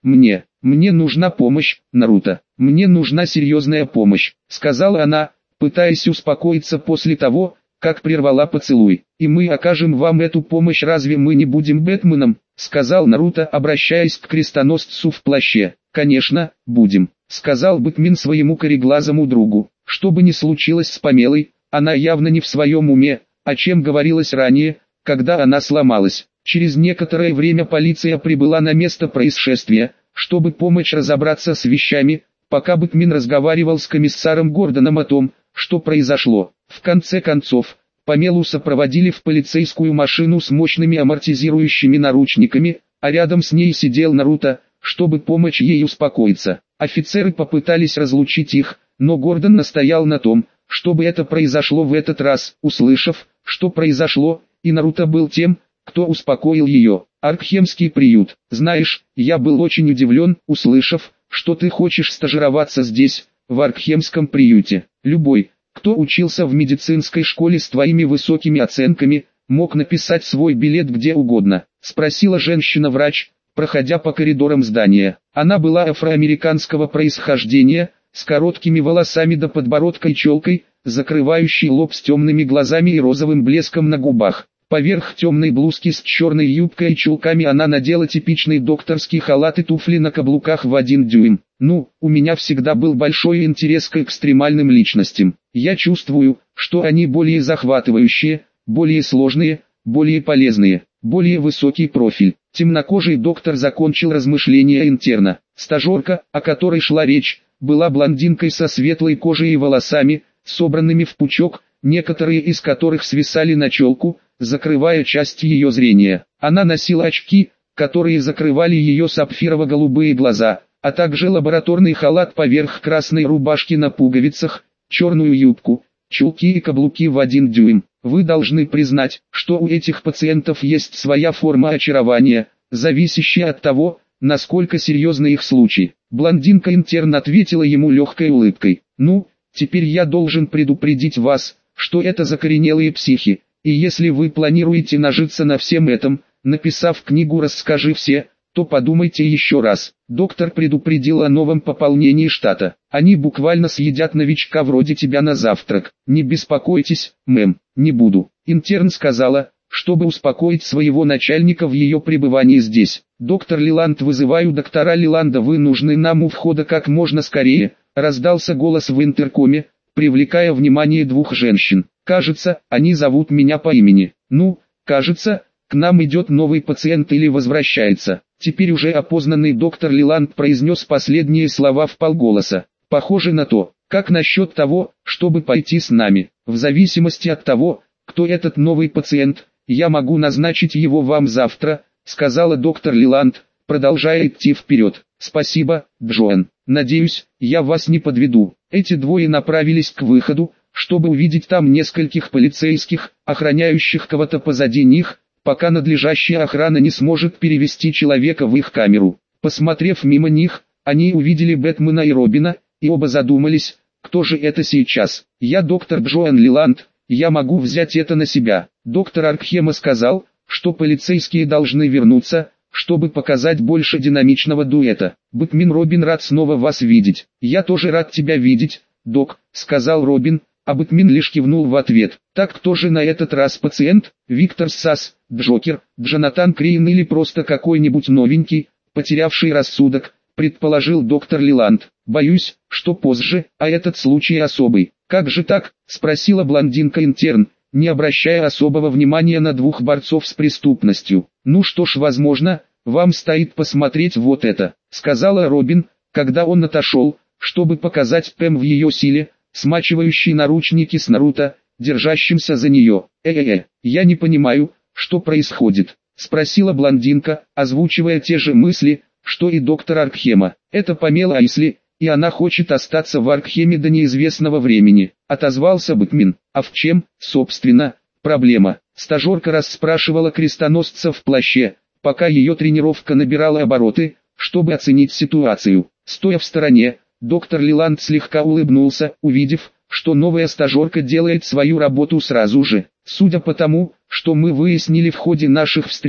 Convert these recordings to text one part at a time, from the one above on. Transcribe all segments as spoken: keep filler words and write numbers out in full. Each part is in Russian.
мне, мне нужна помощь, Наруто, мне нужна серьезная помощь, сказала она, пытаясь успокоиться после того, как прервала поцелуй. И мы окажем вам эту помощь, разве мы не будем Бэтменом, сказал Наруто, обращаясь к крестоносцу в плаще. Конечно, будем, сказал Бэтмен своему кореглазому другу. Что бы ни случилось с Памелой, она явно не в своем уме, о чем говорилось ранее, когда она сломалась. Через некоторое время полиция прибыла на место происшествия, чтобы помочь разобраться с вещами, пока Бэтмен разговаривал с комиссаром Гордоном о том, что произошло. В конце концов, Памелу сопроводили в полицейскую машину с мощными амортизирующими наручниками, а рядом с ней сидел Наруто, чтобы помочь ей успокоиться. Офицеры попытались разлучить их, но Гордон настоял на том, чтобы это произошло в этот раз. Услышав, что произошло, и Наруто был тем, кто успокоил ее. Аркхемский приют. Знаешь, я был очень удивлен, услышав, что ты хочешь стажироваться здесь, в Аркхемском приюте. Любой, кто учился в медицинской школе с твоими высокими оценками, мог написать свой билет где угодно, спросила женщина-врач, проходя по коридорам здания. Она была афроамериканского происхождения, с короткими волосами до подбородка и челкой, закрывающей лоб, с темными глазами и розовым блеском на губах. Поверх темной блузки с черной юбкой и чулками она надела типичный докторский халат и туфли на каблуках в один дюйм. Ну, у меня всегда был большой интерес к экстремальным личностям. Я чувствую, что они более захватывающие, более сложные, более полезные, более высокий профиль. Темнокожий доктор закончил размышления интерна. Стажерка, о которой шла речь, была блондинкой со светлой кожей и волосами, собранными в пучок, некоторые из которых свисали на челку, закрывая часть ее зрения. Она носила очки, которые закрывали ее сапфирово-голубые глаза, а также лабораторный халат поверх красной рубашки на пуговицах, черную юбку, чулки и каблуки в один дюйм. Вы должны признать, что у этих пациентов есть своя форма очарования, зависящая от того, насколько серьезны их случаи. Блондинка-интерн ответила ему легкой улыбкой. Ну, теперь я должен предупредить вас, что это закоренелые психи, и если вы планируете нажиться на всем этом, написав книгу «Расскажи все», то подумайте еще раз. Доктор предупредил о новом пополнении штата. Они буквально съедят новичка вроде тебя на завтрак. Не беспокойтесь, мэм, не буду. Интерн сказала, чтобы успокоить своего начальника в ее пребывании здесь. Доктор Лиланд, вызываю доктора Лиланда, вы нужны нам у входа как можно скорее, раздался голос в интеркоме, привлекая внимание двух женщин. Кажется, они зовут меня по имени. Ну, кажется, к нам идет новый пациент или возвращается. Теперь уже опознанный доктор Лиланд произнес последние слова вполголоса. Похоже на то. Как насчет того, чтобы пойти с нами? В зависимости от того, кто этот новый пациент, я могу назначить его вам завтра, сказала доктор Лиланд, продолжая идти вперед. Спасибо, Джоан. Надеюсь, я вас не подведу. Эти двое направились к выходу, чтобы увидеть там нескольких полицейских, охраняющих кого-то позади них, пока надлежащая охрана не сможет перевести человека в их камеру. Посмотрев мимо них, они увидели Бэтмена и Робина, и оба задумались, кто же это сейчас. Я доктор Джоан Лиланд, я могу взять это на себя. Доктор Аркхема сказал, что полицейские должны вернуться, чтобы показать больше динамичного дуэта. Бэтмен: Робин, рад снова вас видеть. Я тоже рад тебя видеть, док, сказал Робин, а Бэтмен лишь кивнул в ответ. Так кто же на этот раз пациент? Виктор Сас, Джокер, Джонатан Крейн или просто какой-нибудь новенький, потерявший рассудок, предположил доктор Лиланд. Боюсь, что позже, а этот случай особый. Как же так? Спросила блондинка-интерн, не обращая особого внимания на двух борцов с преступностью. Ну что ж, возможно, вам стоит посмотреть вот это, сказала Робин, когда он отошел, чтобы показать Пэм в ее силе, смачивающий наручники с Наруто, держащимся за нее. «Э-э-э, я не понимаю, что происходит?» — спросила блондинка, озвучивая те же мысли, что и доктор Аркхема. «Это Памела Айсли, и она хочет остаться в Аркхеме до неизвестного времени», — отозвался Бэтмен. «А в чем, собственно, проблема?» Стажерка расспрашивала крестоносца в плаще, пока ее тренировка набирала обороты, чтобы оценить ситуацию. Стоя в стороне, доктор Лиланд слегка улыбнулся, увидев, что новая стажерка делает свою работу сразу же. «Судя по тому, что мы выяснили в ходе наших встреч,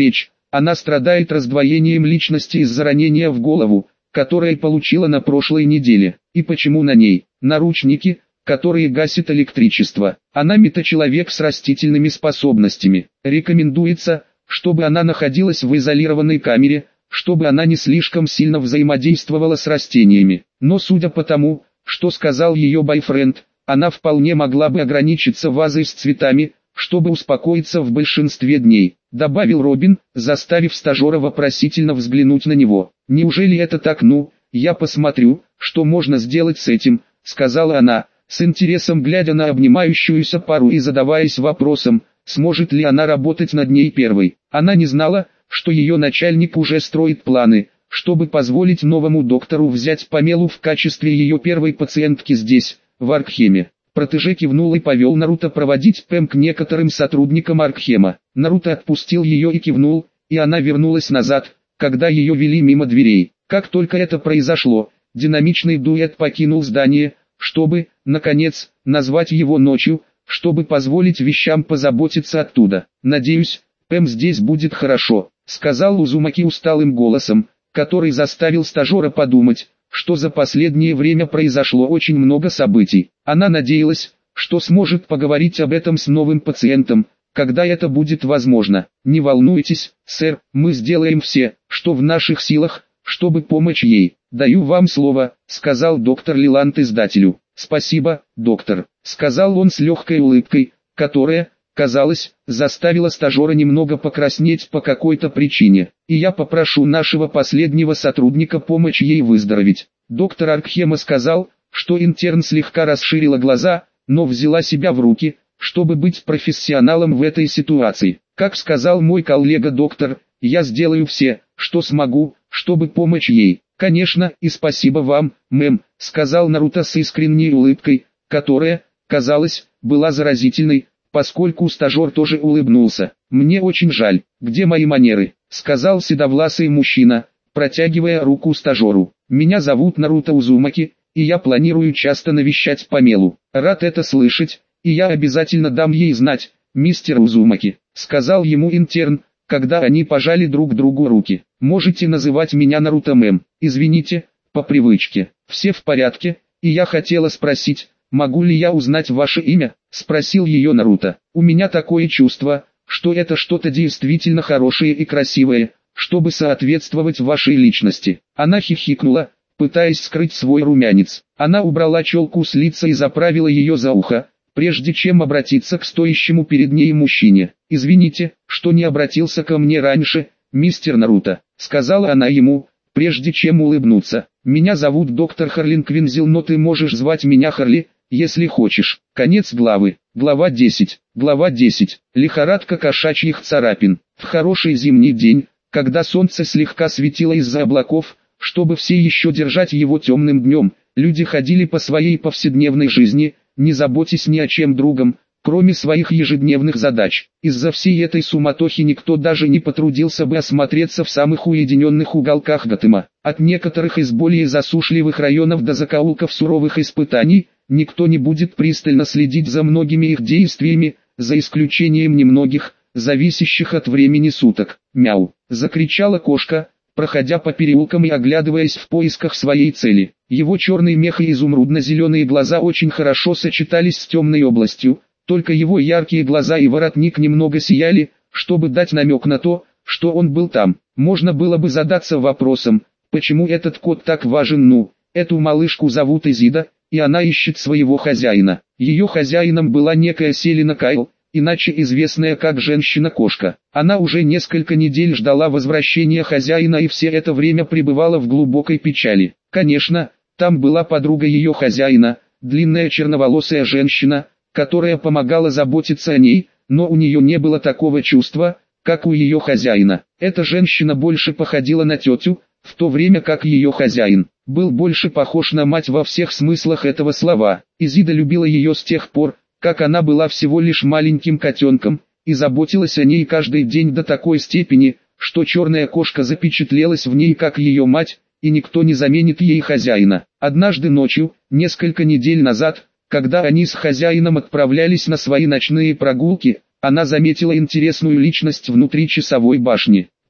Она страдает раздвоением личности из-за ранения в голову, которое получила на прошлой неделе. И почему на ней наручники, которые гасят электричество? Она метачеловек с растительными способностями. Рекомендуется, чтобы она находилась в изолированной камере, чтобы она не слишком сильно взаимодействовала с растениями. Но судя по тому, что сказал ее бойфренд, она вполне могла бы ограничиться вазой с цветами, чтобы успокоиться в большинстве дней, добавил Робин, заставив стажера вопросительно взглянуть на него. «Неужели это так? Ну, я посмотрю, что можно сделать с этим», — сказала она, с интересом глядя на обнимающуюся пару и задаваясь вопросом, сможет ли она работать над ней первой. Она не знала, что ее начальник уже строит планы, чтобы позволить новому доктору взять Памелу в качестве ее первой пациентки здесь, в Аркхеме. Протеже кивнул и повел Наруто проводить Пэм к некоторым сотрудникам Аркхема. Наруто отпустил ее и кивнул, и она вернулась назад, когда ее вели мимо дверей. Как только это произошло, динамичный дуэт покинул здание, чтобы, наконец, назвать его ночью, чтобы позволить вещам позаботиться оттуда. «Надеюсь, Пэм здесь будет хорошо», — сказал Узумаки усталым голосом, который заставил стажера подумать, что за последнее время произошло очень много событий. Она надеялась, что сможет поговорить об этом с новым пациентом, когда это будет возможно. «Не волнуйтесь, сэр, мы сделаем все, что в наших силах, чтобы помочь ей. Даю вам слово», — сказал доктор Лиланд издателю. «Спасибо, доктор», — сказал он с легкой улыбкой, которая, казалось, заставила стажера немного покраснеть по какой-то причине. «И я попрошу нашего последнего сотрудника помочь ей выздороветь». Доктор Аркхема сказал, что интерн слегка расширила глаза, но взяла себя в руки, чтобы быть профессионалом в этой ситуации. «Как сказал мой коллега-доктор, я сделаю все, что смогу, чтобы помочь ей». «Конечно, и спасибо вам, мэм», — сказал Наруто с искренней улыбкой, которая, казалось, была заразительной, поскольку стажер тоже улыбнулся. «Мне очень жаль. Где мои манеры?» — сказал седовласый мужчина, протягивая руку стажеру. «Меня зовут Наруто Узумаки, и я планирую часто навещать Памелу. Рад это слышать, и я обязательно дам ей знать, мистер Узумаки», — сказал ему интерн, когда они пожали друг другу руки. «Можете называть меня Наруто мэм. Извините, по привычке. Все в порядке, и я хотела спросить, могу ли я узнать ваше имя?» — спросил ее Наруто. «У меня такое чувство, что это что-то действительно хорошее и красивое, чтобы соответствовать вашей личности». Она хихикнула, пытаясь скрыть свой румянец. Она убрала челку с лица и заправила ее за ухо, прежде чем обратиться к стоящему перед ней мужчине. «Извините, что не обратился ко мне раньше, мистер Наруто», — сказала она ему, прежде чем улыбнуться. «Меня зовут доктор Харлин Квинзил, но ты можешь звать меня Харли, если хочешь». Конец главы. Глава десять. Глава десять. Лихорадка кошачьих царапин. В хороший зимний день, когда солнце слегка светило из-за облаков, чтобы все еще держать его темным днем, люди ходили по своей повседневной жизни, не заботясь ни о чем другом, кроме своих ежедневных задач. Из-за всей этой суматохи никто даже не потрудился бы осмотреться в самых уединенных уголках Готэма. От некоторых из более засушливых районов до закоулков суровых испытаний, никто не будет пристально следить за многими их действиями, за исключением немногих, зависящих от времени суток. «Мяу!» — закричала кошка, проходя по переулкам и оглядываясь в поисках своей цели. Его черный мех и изумрудно-зеленые глаза очень хорошо сочетались с темной областью, только его яркие глаза и воротник немного сияли, чтобы дать намек на то, что он был там. Можно было бы задаться вопросом, почему этот кот так важен. Ну, эту малышку зовут Изида, и она ищет своего хозяина. Ее хозяином была некая Селина Кайл, иначе известная как женщина-кошка. Она уже несколько недель ждала возвращения хозяина и все это время пребывала в глубокой печали. Конечно, там была подруга ее хозяина, длинная черноволосая женщина, которая помогала заботиться о ней, но у нее не было такого чувства, как у ее хозяина. Эта женщина больше походила на тетю, в то время как ее хозяин был больше похож на мать во всех смыслах этого слова. Изида любила ее с тех пор, как она была всего лишь маленьким котенком, и заботилась о ней каждый день до такой степени, что черная кошка запечатлелась в ней как ее мать, и никто не заменит ей хозяина. Однажды ночью, несколько недель назад, когда они с хозяином отправлялись на свои ночные прогулки, она заметила интересную личность внутри часовой башни.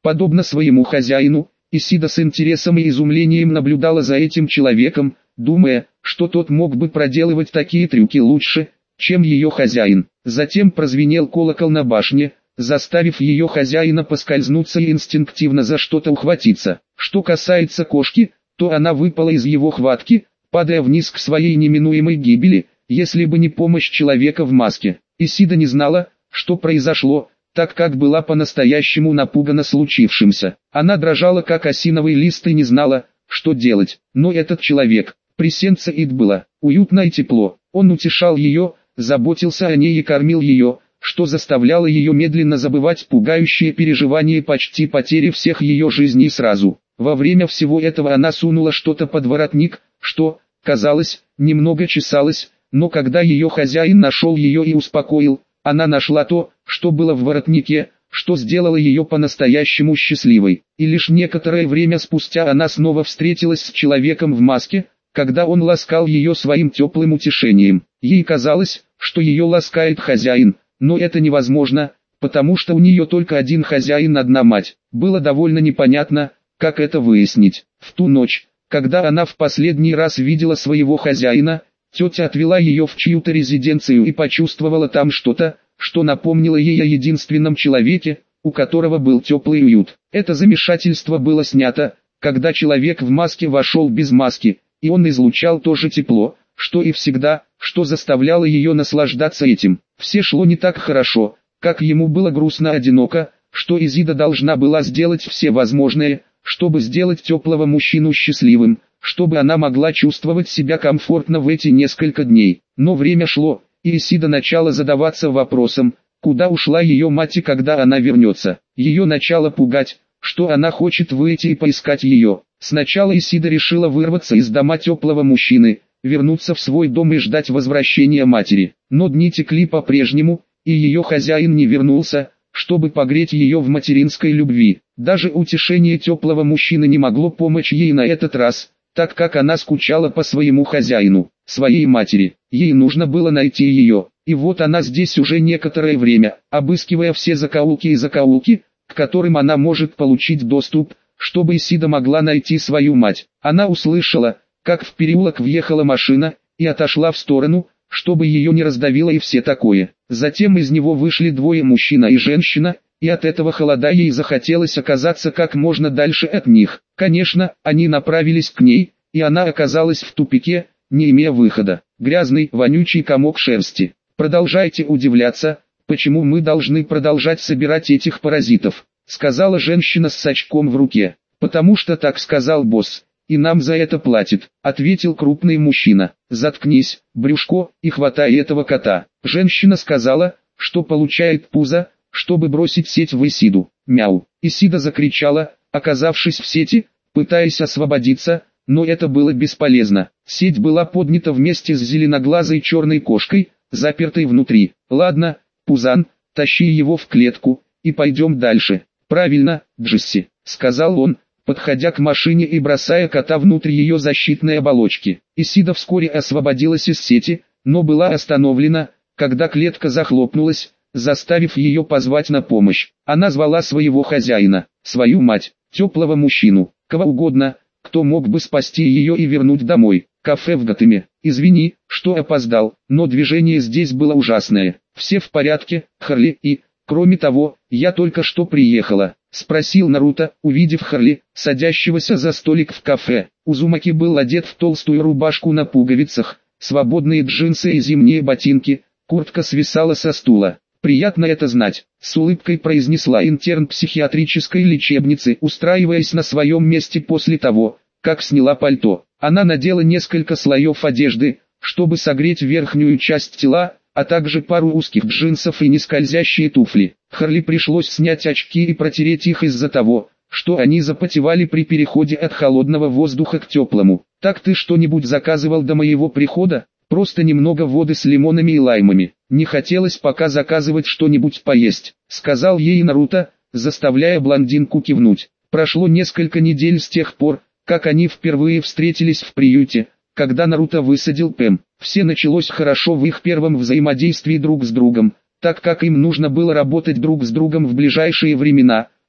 Подобно своему хозяину, Исида с интересом и изумлением наблюдала за этим человеком, думая, что тот мог бы проделывать такие трюки лучше, чем ее хозяин. Затем прозвенел колокол на башне, заставив ее хозяина поскользнуться и инстинктивно за что-то ухватиться. Что касается кошки, то она выпала из его хватки, падая вниз к своей неминуемой гибели, если бы не помощь человека в маске. Исида не знала, что произошло, так как была по-настоящему напугана случившимся. Она дрожала как осиновый лист и не знала, что делать. Но этот человек, Пресенца Ид, было уютно и тепло. Он утешал ее, заботился о ней и кормил ее, что заставляло ее медленно забывать пугающие переживания почти потери всех ее жизней сразу. Во время всего этого она сунула что-то под воротник, что, казалось, немного чесалось, но когда ее хозяин нашел ее и успокоил, она нашла то, что было в воротнике, что сделало ее по-настоящему счастливой. И лишь некоторое время спустя она снова встретилась с человеком в маске, когда он ласкал ее своим теплым утешением. Ей казалось, что ее ласкает хозяин, но это невозможно, потому что у нее только один хозяин, одна мать. Было довольно непонятно, как это выяснить. В ту ночь, когда она в последний раз видела своего хозяина, тетя отвела ее в чью-то резиденцию и почувствовала там что-то, что напомнило ей о единственном человеке, у которого был теплый уют. Это замешательство было снято, когда человек в маске вошел без маски, и он излучал то же тепло, что и всегда, что заставляло ее наслаждаться этим. Все шло не так хорошо, как ему было грустно-одиноко, что Изида должна была сделать все возможное, чтобы сделать теплого мужчину счастливым, чтобы она могла чувствовать себя комфортно в эти несколько дней. Но время шло, и Исида начала задаваться вопросом, куда ушла ее мать и когда она вернется. Ее начало пугать, что она хочет выйти и поискать ее. Сначала Исида решила вырваться из дома теплого мужчины, вернуться в свой дом и ждать возвращения матери. Но дни текли по-прежнему, и ее хозяин не вернулся, чтобы погреть ее в материнской любви. Даже утешение теплого мужчины не могло помочь ей на этот раз, так как она скучала по своему хозяину, своей матери. Ей нужно было найти ее, и вот она здесь уже некоторое время, обыскивая все закоулки и закоулки, к которым она может получить доступ, чтобы Исида могла найти свою мать. Она услышала, как в переулок въехала машина, и отошла в сторону, чтобы ее не раздавило и все такое. Затем из него вышли двое, мужчина и женщина, и от этого холода ей захотелось оказаться как можно дальше от них. Конечно, они направились к ней, и она оказалась в тупике, не имея выхода. Грязный, вонючий комок шерсти. Продолжайте удивляться, почему мы должны продолжать собирать этих паразитов, сказала женщина с сачком в руке. Потому что так сказал босс, и нам за это платят, ответил крупный мужчина. Заткнись, брюшко, и хватай этого кота. Женщина сказала, что получает пузо, чтобы бросить сеть в Исиду. Мяу. Исида закричала, оказавшись в сети, пытаясь освободиться, но это было бесполезно. Сеть была поднята вместе с зеленоглазой черной кошкой, запертой внутри. Ладно, Пузан, тащи его в клетку, и пойдем дальше. Правильно, Джесси, сказал он, подходя к машине и бросая кота внутрь ее защитной оболочки. Исида вскоре освободилась из сети, но была остановлена, когда клетка захлопнулась, заставив ее позвать на помощь. Она звала своего хозяина, свою мать, теплого мужчину, кого угодно, кто мог бы спасти ее и вернуть домой. Кафе в Готэме. Извини, что опоздал, но движение здесь было ужасное. Все в порядке, Харли, и, кроме того, я только что приехала, спросил Наруто, увидев Харли, садящегося за столик в кафе. Узумаки был одет в толстую рубашку на пуговицах, свободные джинсы и зимние ботинки, куртка свисала со стула. «Приятно это знать», — с улыбкой произнесла интерн психиатрической лечебницы, устраиваясь на своем месте после того, как сняла пальто. Она надела несколько слоев одежды, чтобы согреть верхнюю часть тела, а также пару узких джинсов и нескользящие туфли. Харли пришлось снять очки и протереть их из-за того, что они запотевали при переходе от холодного воздуха к теплому. «Так ты что-нибудь заказывал до моего прихода?» «Просто немного воды с лимонами и лаймами. Не хотелось пока заказывать что-нибудь поесть», — сказал ей Наруто, заставляя блондинку кивнуть. Прошло несколько недель с тех пор, как они впервые встретились в приюте, когда Наруто высадил Пэм. Все началось хорошо в их первом взаимодействии друг с другом, так как им нужно было работать друг с другом в ближайшие времена,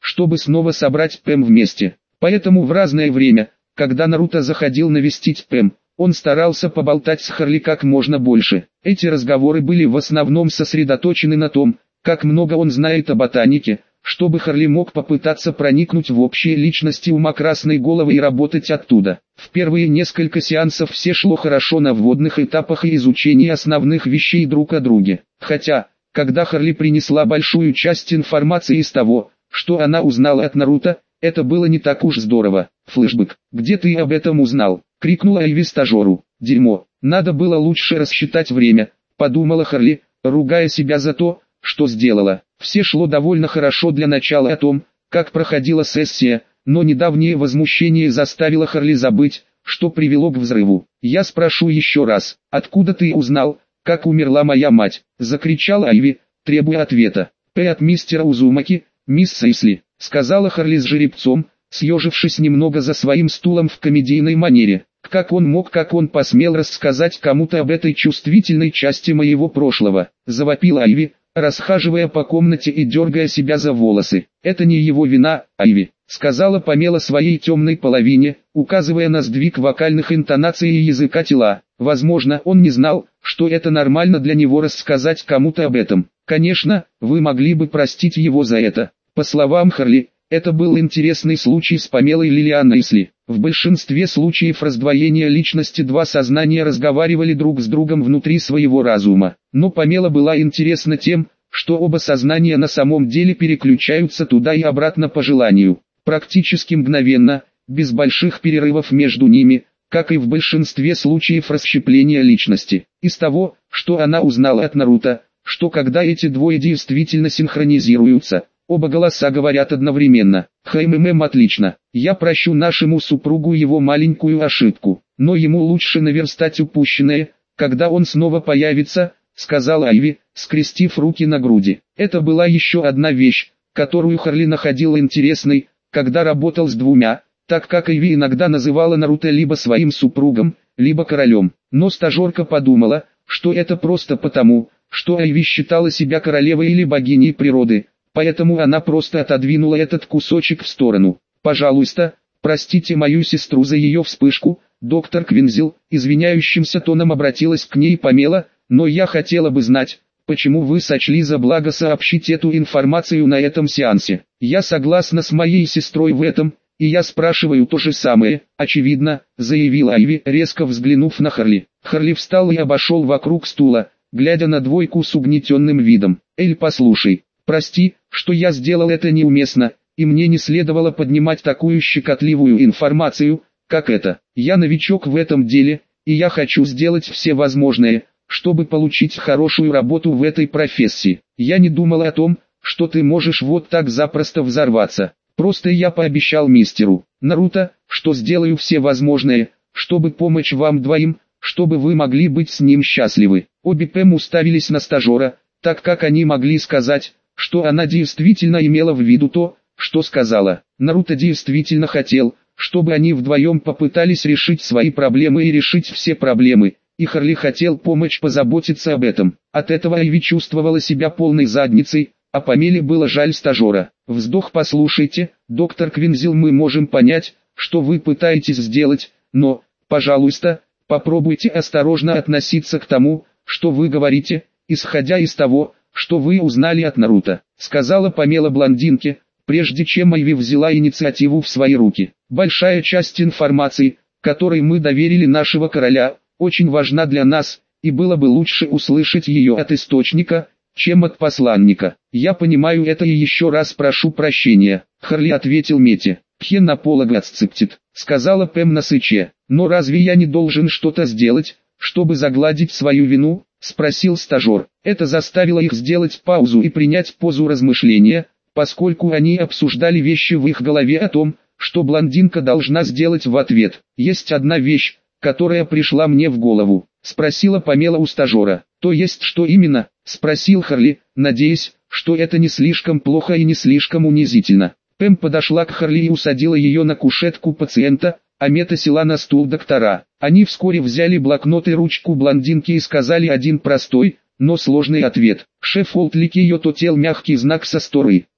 чтобы снова собрать Пэм вместе. Поэтому в разное время, когда Наруто заходил навестить Пэм, он старался поболтать с Харли как можно больше. Эти разговоры были в основном сосредоточены на том, как много он знает о ботанике, чтобы Харли мог попытаться проникнуть в общие личности ума Красной Головы и работать оттуда. В первые несколько сеансов все шло хорошо на вводных этапах и изучении основных вещей друг о друге. Хотя, когда Харли принесла большую часть информации из того, что она узнала от Наруто, это было не так уж здорово. «Флэшбэк, где ты об этом узнал?» — крикнула Айви стажеру. «Дерьмо, надо было лучше рассчитать время», — подумала Харли, ругая себя за то, что сделала. Все шло довольно хорошо для начала о том, как проходила сессия, но недавнее возмущение заставило Харли забыть, что привело к взрыву. «Я спрошу еще раз, откуда ты узнал, как умерла моя мать?» — закричала Айви, требуя ответа. «П от мистера Узумаки, мисс Сейсли», — сказала Харли с жеребцом, съежившись немного за своим стулом в комедийной манере. «Как он мог, как он посмел рассказать кому-то об этой чувствительной части моего прошлого?» — завопила Айви, расхаживая по комнате и дергая себя за волосы. «Это не его вина, Айви», — сказала Памела своей темной половине, указывая на сдвиг вокальных интонаций и языка тела. Возможно, он не знал, что это нормально для него рассказать кому-то об этом. Конечно, вы могли бы простить его за это. По словам Харли, это был интересный случай с Памелой Лилиан Эйсли. В большинстве случаев раздвоения личности два сознания разговаривали друг с другом внутри своего разума. Но Памела была интересна тем, что оба сознания на самом деле переключаются туда и обратно по желанию. Практически мгновенно, без больших перерывов между ними, как и в большинстве случаев расщепления личности. Из того, что она узнала от Наруто, что когда эти двое действительно синхронизируются, оба голоса говорят одновременно. «Хмм, отлично. Я прощу нашему супругу его маленькую ошибку, но ему лучше наверстать упущенное, когда он снова появится», — сказала Айви, скрестив руки на груди. Это была еще одна вещь, которую Харли находил интересной, когда работал с двумя, так как Айви иногда называла Наруто либо своим супругом, либо королем. Но стажерка подумала, что это просто потому, что Айви считала себя королевой или богиней природы. Поэтому она просто отодвинула этот кусочек в сторону. «Пожалуйста, простите мою сестру за ее вспышку», доктор Квинзил, извиняющимся тоном обратилась к ней Памела, «но я хотела бы знать, почему вы сочли за благо сообщить эту информацию на этом сеансе. Я согласна с моей сестрой в этом, и я спрашиваю то же самое, очевидно», заявила Айви, резко взглянув на Харли. Харли встал и обошел вокруг стула, глядя на двойку с угнетенным видом. «Эль, послушай. Прости, что я сделал это неуместно, и мне не следовало поднимать такую щекотливую информацию, как это. Я новичок в этом деле, и я хочу сделать все возможное, чтобы получить хорошую работу в этой профессии. Я не думал о том, что ты можешь вот так запросто взорваться. Просто я пообещал мистеру Наруто, что сделаю все возможное, чтобы помочь вам двоим, чтобы вы могли быть с ним счастливы». Обе Пэм уставились на стажера, так как они могли сказать, что она действительно имела в виду то, что сказала. Наруто действительно хотел, чтобы они вдвоем попытались решить свои проблемы и решить все проблемы, и Харли хотел помочь позаботиться об этом. От этого Айви чувствовала себя полной задницей, а Памеле было жаль стажера. Вздох. «Послушайте, доктор Квинзил, мы можем понять, что вы пытаетесь сделать, но, пожалуйста, попробуйте осторожно относиться к тому, что вы говорите, исходя из того, что вы узнали от Наруто», — сказала Памела блондинке, прежде чем Айви взяла инициативу в свои руки. «Большая часть информации, которой мы доверили нашего короля, очень важна для нас, и было бы лучше услышать ее от источника, чем от посланника. Я понимаю это и еще раз прошу прощения», — Харли ответил Мете. «Пхен апологацептит», — сказала Пэм на сыче. «Но разве я не должен что-то сделать, чтобы загладить свою вину?» — спросил стажер. Это заставило их сделать паузу и принять позу размышления, поскольку они обсуждали вещи в их голове о том, что блондинка должна сделать в ответ. «Есть одна вещь, которая пришла мне в голову», — спросила Памела у стажера. «То есть что именно?» — спросил Харли, надеясь, что это не слишком плохо и не слишком унизительно. Пэм подошла к Харли и усадила ее на кушетку пациента, а Мета села на стул доктора. Они вскоре взяли блокнот и ручку блондинки и сказали один простой, но сложный ответ. «Шеф Олтлики ее тотел мягкий знак со сторы».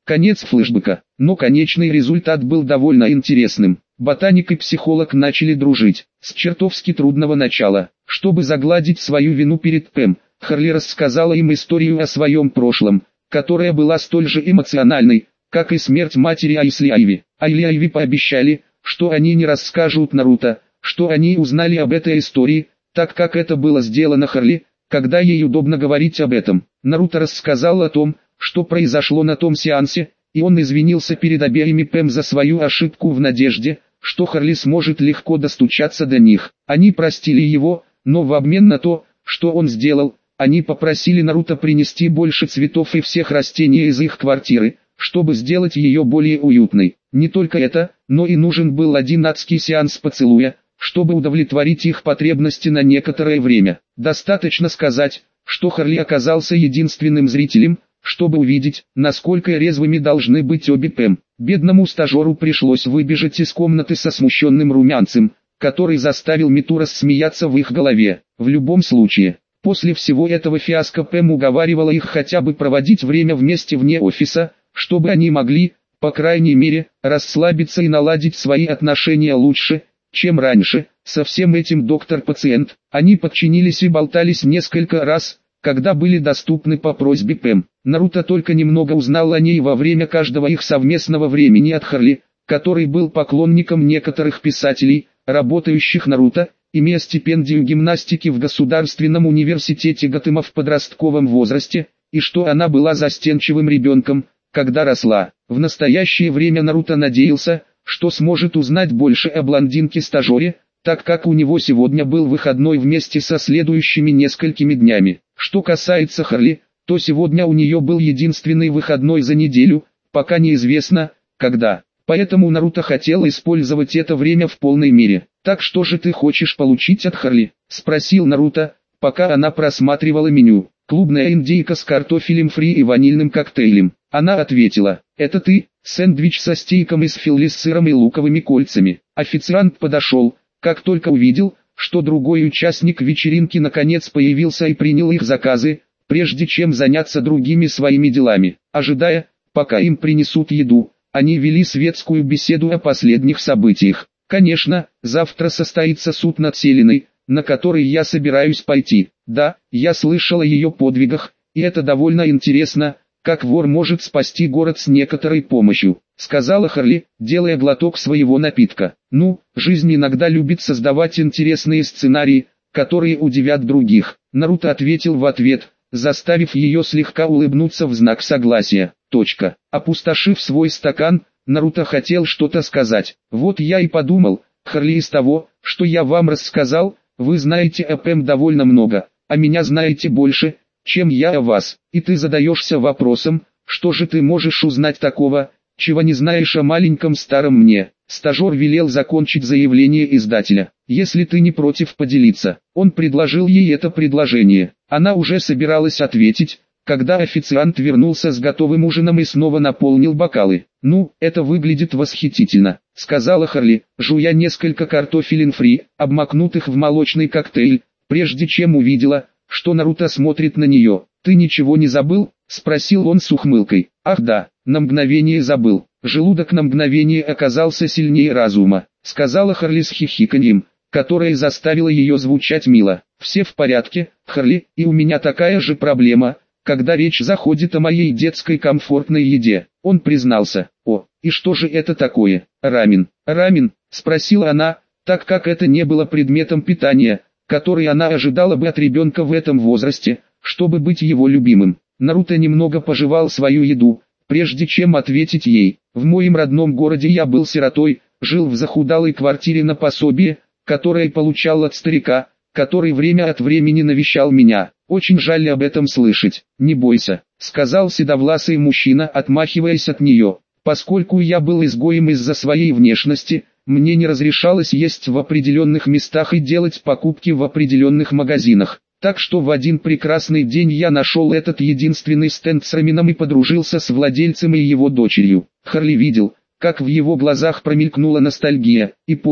Конец флешбека. Но конечный результат был довольно интересным. Ботаник и психолог начали дружить. С чертовски трудного начала. Чтобы загладить свою вину перед Пэм, Харли рассказала им историю о своем прошлом, которая была столь же эмоциональной, как и смерть матери Айсли Айви. Айли Айви пообещали, что они не расскажут Наруто, что они узнали об этой истории, так как это было сделано Харли, когда ей удобно говорить об этом. Наруто рассказал о том, что произошло на том сеансе, и он извинился перед обеими Пэм за свою ошибку в надежде, что Харли сможет легко достучаться до них. Они простили его, но в обмен на то, что он сделал, они попросили Наруто принести больше цветов и всех растений из их квартиры, чтобы сделать ее более уютной. Не только это, но и нужен был один адский сеанс поцелуя, чтобы удовлетворить их потребности на некоторое время. Достаточно сказать, что Харли оказался единственным зрителем, чтобы увидеть, насколько резвыми должны быть обе Пэм. Бедному стажеру пришлось выбежать из комнаты со смущенным румянцем, который заставил Миту рассмеяться в их голове. В любом случае, после всего этого фиаско Пэм уговаривала их хотя бы проводить время вместе вне офиса, чтобы они могли, по крайней мере, расслабиться и наладить свои отношения лучше, чем раньше. Со всем этим доктор-пациент, они подчинились и болтались несколько раз, когда были доступны по просьбе Пэм. Наруто только немного узнал о ней во время каждого их совместного времени от Харли, который был поклонником некоторых писателей, работающих Наруто, имея стипендию гимнастики в Государственном университете Готэма в подростковом возрасте, и что она была застенчивым ребенком, когда росла. В настоящее время Наруто надеялся, что сможет узнать больше о блондинке-стажере, так как у него сегодня был выходной вместе со следующими несколькими днями. Что касается Харли, то сегодня у нее был единственный выходной за неделю, пока неизвестно, когда. Поэтому Наруто хотел использовать это время в полной мере. «Так что же ты хочешь получить от Харли?» – спросил Наруто, пока она просматривала меню. «Клубная индейка с картофелем фри и ванильным коктейлем». Она ответила: «Это ты, сэндвич со стейком из филе с сыром и луковыми кольцами». Официант подошел, как только увидел, что другой участник вечеринки наконец появился и принял их заказы, прежде чем заняться другими своими делами. Ожидая, пока им принесут еду, они вели светскую беседу о последних событиях. «Конечно, завтра состоится суд над Селиной, на который я собираюсь пойти. Да, я слышал о ее подвигах, и это довольно интересно, как вор может спасти город с некоторой помощью», — сказала Харли, делая глоток своего напитка. «Ну, жизнь иногда любит создавать интересные сценарии, которые удивят других». Наруто ответил в ответ, заставив ее слегка улыбнуться в знак согласия. Точка. Опустошив свой стакан, Наруто хотел что-то сказать. «Вот я и подумал, Харли, из того, что я вам рассказал, вы знаете о Пэм довольно много, а меня знаете больше, чем я о вас, и ты задаешься вопросом, что же ты можешь узнать такого, чего не знаешь о маленьком старом мне». Стажер велел закончить заявление издателя. «Если ты не против поделиться». Он предложил ей это предложение. Она уже собиралась ответить, когда официант вернулся с готовым ужином и снова наполнил бокалы. «Ну, это выглядит восхитительно», — сказала Харли, жуя несколько картофелин фри, обмакнутых в молочный коктейль, прежде чем увидела, что Наруто смотрит на нее. «Ты ничего не забыл?» — спросил он с ухмылкой. «Ах да, на мгновение забыл». Желудок на мгновение оказался сильнее разума, сказала Харли с хихиканьем, которое заставило ее звучать мило. «Все в порядке, Харли, и у меня такая же проблема, когда речь заходит о моей детской комфортной еде». Он признался. «О, и что же это такое?» «Рамен». «Рамен?» — спросила она, так как это не было предметом питания, который она ожидала бы от ребенка в этом возрасте, чтобы быть его любимым. Наруто немного пожевал свою еду, прежде чем ответить ей. «В моем родном городе я был сиротой, жил в захудалой квартире на пособие, которое получал от старика, который время от времени навещал меня. Очень жаль об этом слышать». «Не бойся», — сказал седовласый мужчина, отмахиваясь от нее. «Поскольку я был изгоем из-за своей внешности, мне не разрешалось есть в определенных местах и делать покупки в определенных магазинах. Так что в один прекрасный день я нашел этот единственный стенд с раменом и подружился с владельцем и его дочерью». Харли видел, как в его глазах промелькнула ностальгия, и понял,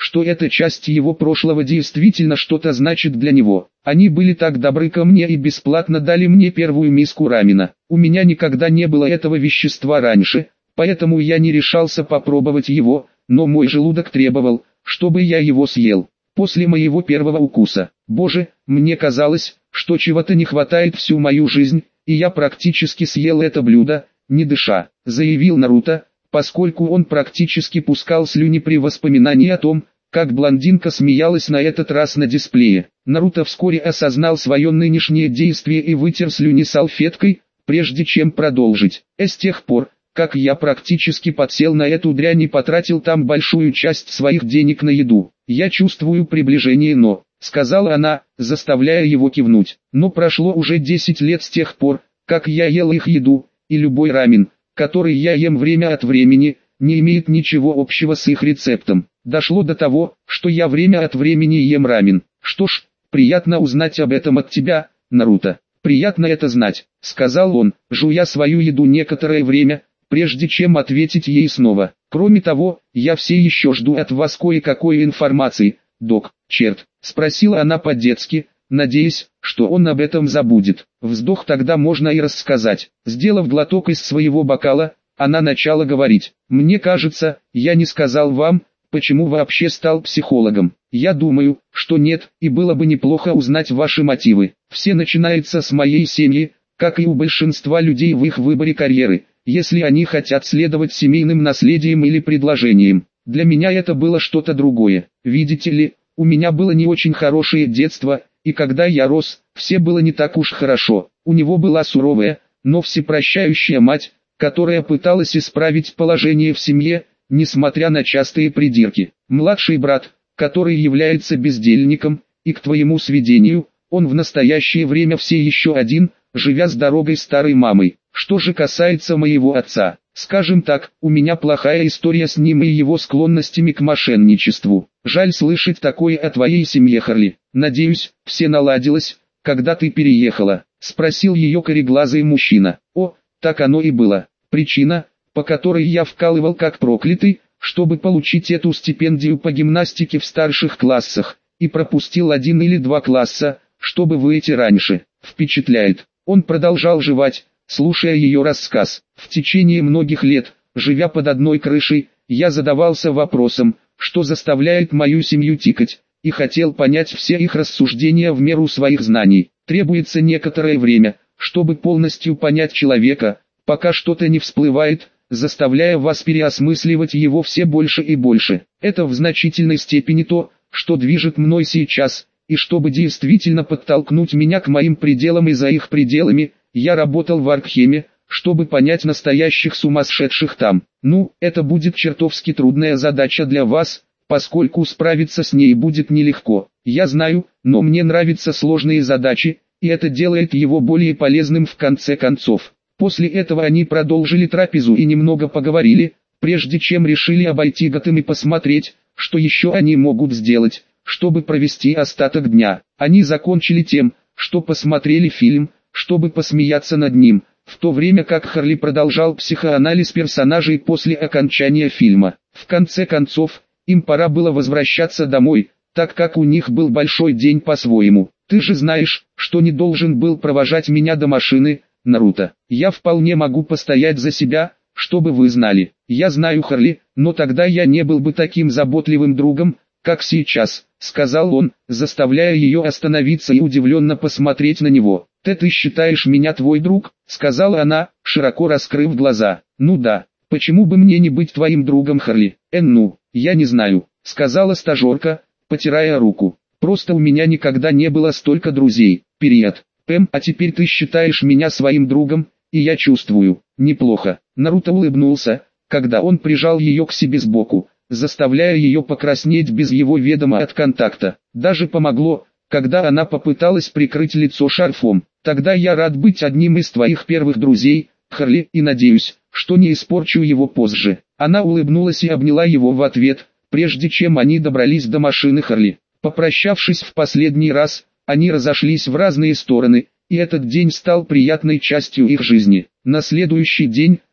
что эта часть его прошлого действительно что-то значит для него. Они были так добры ко мне и бесплатно дали мне первую миску рамена. У меня никогда не было этого вещества раньше, поэтому я не решался попробовать его, но мой желудок требовал, чтобы я его съел. После моего первого укуса, боже, мне казалось, что чего-то не хватает всю мою жизнь, и я практически съел это блюдо, не дыша, заявил Наруто, поскольку он практически пускал слюни при воспоминании о том, как блондинка смеялась на этот раз на дисплее. Наруто вскоре осознал свое нынешнее действие и вытер слюни салфеткой, прежде чем продолжить. С тех пор, как я практически подсел на эту дрянь и потратил там большую часть своих денег на еду, я чувствую приближение «но», сказала она, заставляя его кивнуть. Но прошло уже десять лет с тех пор, как я ел их еду, и любой рамен, который я ем время от времени, не имеет ничего общего с их рецептом. Дошло до того, что я время от времени ем рамен. Что ж, приятно узнать об этом от тебя, Наруто. Приятно это знать, сказал он, жуя свою еду некоторое время, прежде чем ответить ей снова. Кроме того, я все еще жду от вас кое-какой информации, док, черт, спросила она по-детски, надеясь, что он об этом забудет. Вздох, тогда можно и рассказать. Сделав глоток из своего бокала, она начала говорить. Мне кажется, я не сказал вам, почему вообще стал психологом. Я думаю, что нет, и было бы неплохо узнать ваши мотивы. Все начинается с моей семьи, как и у большинства людей в их выборе карьеры, если они хотят следовать семейным наследиям или предложениям. Для меня это было что-то другое. Видите ли, у меня было не очень хорошее детство, и когда я рос, все было не так уж хорошо. У него была суровая, но всепрощающая мать, которая пыталась исправить положение в семье, несмотря на частые придирки. Младший брат, который является бездельником, и к твоему сведению, он в настоящее время все еще один, живя с дорогой старой мамой. Что же касается моего отца, скажем так, у меня плохая история с ним и его склонностями к мошенничеству. Жаль слышать такое о твоей семье, Харли. Надеюсь, все наладилось, когда ты переехала, спросил ее кореглазый мужчина. О, так оно и было. Причина, по которой я вкалывал как проклятый, чтобы получить эту стипендию по гимнастике в старших классах, и пропустил один или два класса, чтобы выйти раньше. Впечатляет. Он продолжал жевать, слушая ее рассказ. В течение многих лет, живя под одной крышей, я задавался вопросом, что заставляет мою семью тикать, и хотел понять все их рассуждения в меру своих знаний. Требуется некоторое время, чтобы полностью понять человека, пока что-то не всплывает, заставляя вас переосмысливать его все больше и больше. Это в значительной степени то, что движет мной сейчас, и чтобы действительно подтолкнуть меня к моим пределам и за их пределами, я работал в Аркхеме, чтобы понять настоящих сумасшедших там. Ну, это будет чертовски трудная задача для вас, поскольку справиться с ней будет нелегко. Я знаю, но мне нравятся сложные задачи, и это делает его более полезным в конце концов. После этого они продолжили трапезу и немного поговорили, прежде чем решили обойти Готэм и посмотреть, что еще они могут сделать, чтобы провести остаток дня. Они закончили тем, что посмотрели фильм, чтобы посмеяться над ним, в то время как Харли продолжал психоанализ персонажей после окончания фильма. В конце концов, им пора было возвращаться домой, так как у них был большой день по-своему. Ты же знаешь, что не должен был провожать меня до машины, Наруто. Я вполне могу постоять за себя, чтобы вы знали. Я знаю, Харли, но тогда я не был бы таким заботливым другом, как сейчас, сказал он, заставляя ее остановиться и удивленно посмотреть на него. Ты ты считаешь меня твой друг, сказала она, широко раскрыв глаза. Ну да, почему бы мне не быть твоим другом, Харли? Эн ну, я не знаю, сказала стажерка, потирая руку. Просто у меня никогда не было столько друзей. Период. Пэм, а теперь ты считаешь меня своим другом, и я чувствую, неплохо. Наруто улыбнулся, когда он прижал ее к себе сбоку, заставляя ее покраснеть без его ведома от контакта. Даже помогло, когда она попыталась прикрыть лицо шарфом. Тогда я рад быть одним из твоих первых друзей, Харли, и надеюсь, что не испорчу его позже. Она улыбнулась и обняла его в ответ, прежде чем они добрались до машины Харли. Попрощавшись в последний раз, они разошлись в разные стороны, и этот день стал приятной частью их жизни. На следующий день,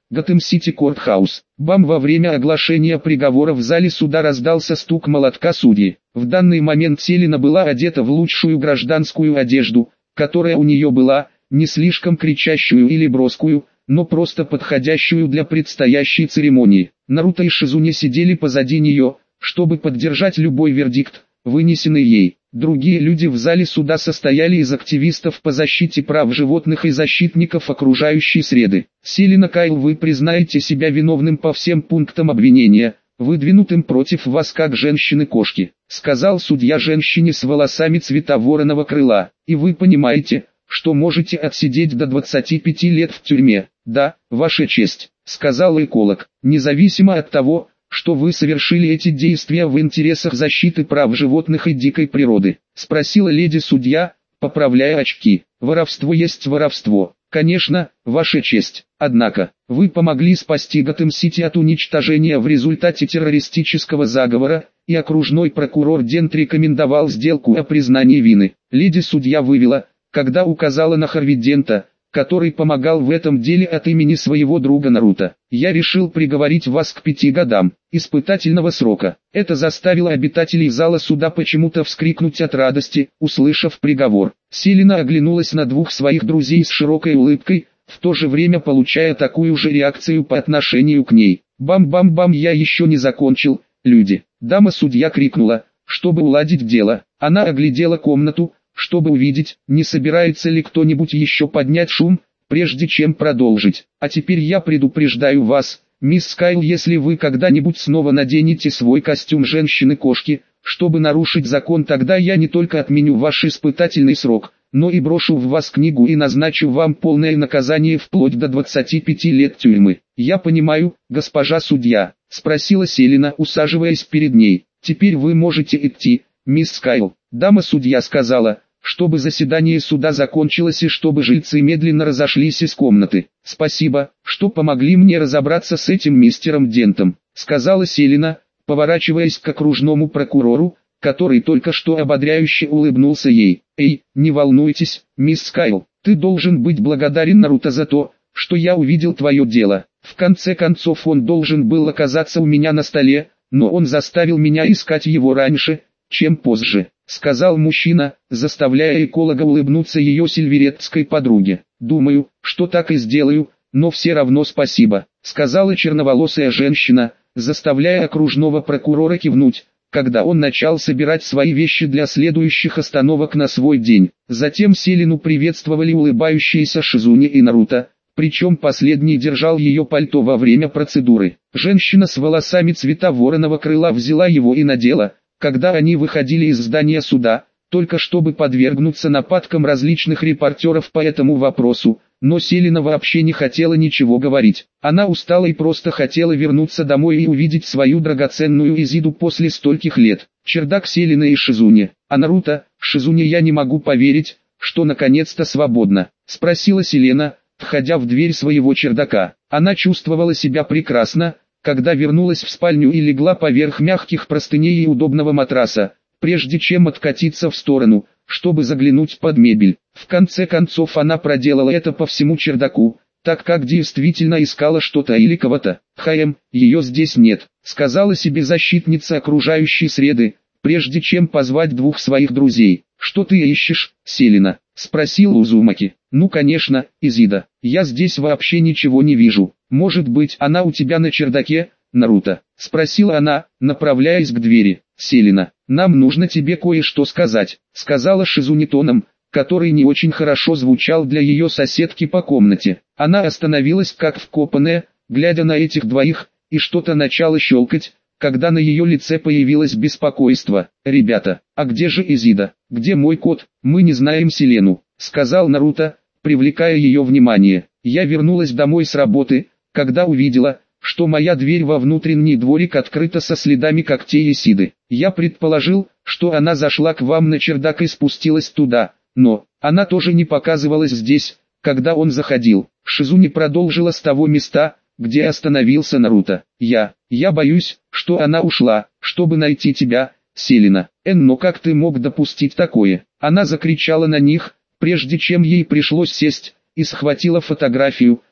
Готэм-Сити Кортхаус. Бам! Во время оглашения приговора в зале суда раздался стук молотка судьи. В данный момент Селена была одета в лучшую гражданскую одежду, которая у нее была, не слишком кричащую или броскую, но просто подходящую для предстоящей церемонии. Наруто и Шизуне сидели позади нее, чтобы поддержать любой вердикт, вынесенный ей. Другие люди в зале суда состояли из активистов по защите прав животных и защитников окружающей среды. Селена Кайл, вы признаете себя виновным по всем пунктам обвинения, выдвинутым против вас как женщины-кошки, сказал судья женщине с волосами цвета вороного крыла. И вы понимаете, что можете отсидеть до двадцати пяти лет в тюрьме. Да, ваша честь, сказал эколог, независимо от того, что вы совершили эти действия в интересах защиты прав животных и дикой природы, спросила леди-судья, поправляя очки. Воровство есть воровство, конечно, ваша честь. Однако, вы помогли спасти Готэм-Сити от уничтожения в результате террористического заговора, и окружной прокурор Дент рекомендовал сделку о признании вины. Леди-судья вывела, когда указала на Харви Дента, который помогал в этом деле от имени своего друга Наруто. Я решил приговорить вас к пяти годам испытательного срока. Это заставило обитателей зала суда почему-то вскрикнуть от радости, услышав приговор. Селена оглянулась на двух своих друзей с широкой улыбкой, в то же время получая такую же реакцию по отношению к ней. Бам-бам-бам, я еще не закончил, люди. Дама-судья крикнула, чтобы уладить дело. Она оглядела комнату, чтобы увидеть, не собирается ли кто-нибудь еще поднять шум, прежде чем продолжить. А теперь я предупреждаю вас, мисс Кайл, если вы когда-нибудь снова наденете свой костюм женщины-кошки, чтобы нарушить закон, тогда я не только отменю ваш испытательный срок, но и брошу в вас книгу и назначу вам полное наказание вплоть до двадцати пяти лет тюрьмы. Я понимаю, госпожа судья, спросила Селена, усаживаясь перед ней. Теперь вы можете идти, мисс Кайл. Дама-судья сказала, чтобы заседание суда закончилось и чтобы жильцы медленно разошлись из комнаты. «Спасибо, что помогли мне разобраться с этим мистером Дентом», сказала Селена, поворачиваясь к окружному прокурору, который только что ободряюще улыбнулся ей. «Эй, не волнуйтесь, мисс Кайл, ты должен быть благодарен Наруто за то, что я увидел твое дело. В конце концов он должен был оказаться у меня на столе, но он заставил меня искать его раньше, чем позже», сказал мужчина, заставляя эколога улыбнуться ее сильверетской подруге. «Думаю, что так и сделаю, но все равно спасибо», сказала черноволосая женщина, заставляя окружного прокурора кивнуть, когда он начал собирать свои вещи для следующих остановок на свой день. Затем Селену приветствовали улыбающиеся Шизуне и Наруто, причем последний держал ее пальто во время процедуры. Женщина с волосами цвета вороного крыла взяла его и надела, когда они выходили из здания суда, только чтобы подвергнуться нападкам различных репортеров по этому вопросу, но Селена вообще не хотела ничего говорить. Она устала и просто хотела вернуться домой и увидеть свою драгоценную Изиду после стольких лет. Чердак Селены и Шизуне. «А Наруто, Шизуне, я не могу поверить, что наконец-то свободна», спросила Селена, входя в дверь своего чердака. Она чувствовала себя прекрасно, когда вернулась в спальню и легла поверх мягких простыней и удобного матраса, прежде чем откатиться в сторону, чтобы заглянуть под мебель. В конце концов она проделала это по всему чердаку, так как действительно искала что-то или кого-то. «Хаем, ее здесь нет», сказала себе защитница окружающей среды, прежде чем позвать двух своих друзей. «Что ты ищешь, Селена?» спросил Узумаки. «Ну конечно, Изида, я здесь вообще ничего не вижу. Может быть, она у тебя на чердаке, Наруто?» спросила она, направляясь к двери. «Селена, нам нужно тебе кое-что сказать», сказала Шизуне тоном, который не очень хорошо звучал для ее соседки по комнате. Она остановилась как вкопанная, глядя на этих двоих, и что-то начало щелкать, когда на ее лице появилось беспокойство. «Ребята, а где же Изида? Где мой кот? Мы не знаем Селену», сказал Наруто, привлекая ее внимание. «Я вернулась домой с работы, когда увидела, что моя дверь во внутренний дворик открыта со следами когтей Исиды. Я предположил, что она зашла к вам на чердак и спустилась туда, но она тоже не показывалась здесь, когда он заходил». Шизуне продолжила с того места, где остановился Наруто. «Я, я боюсь, что она ушла, чтобы найти тебя, Селена. Эн, но как ты мог допустить такое?» Она закричала на них, прежде чем ей пришлось сесть, и схватила фотографию,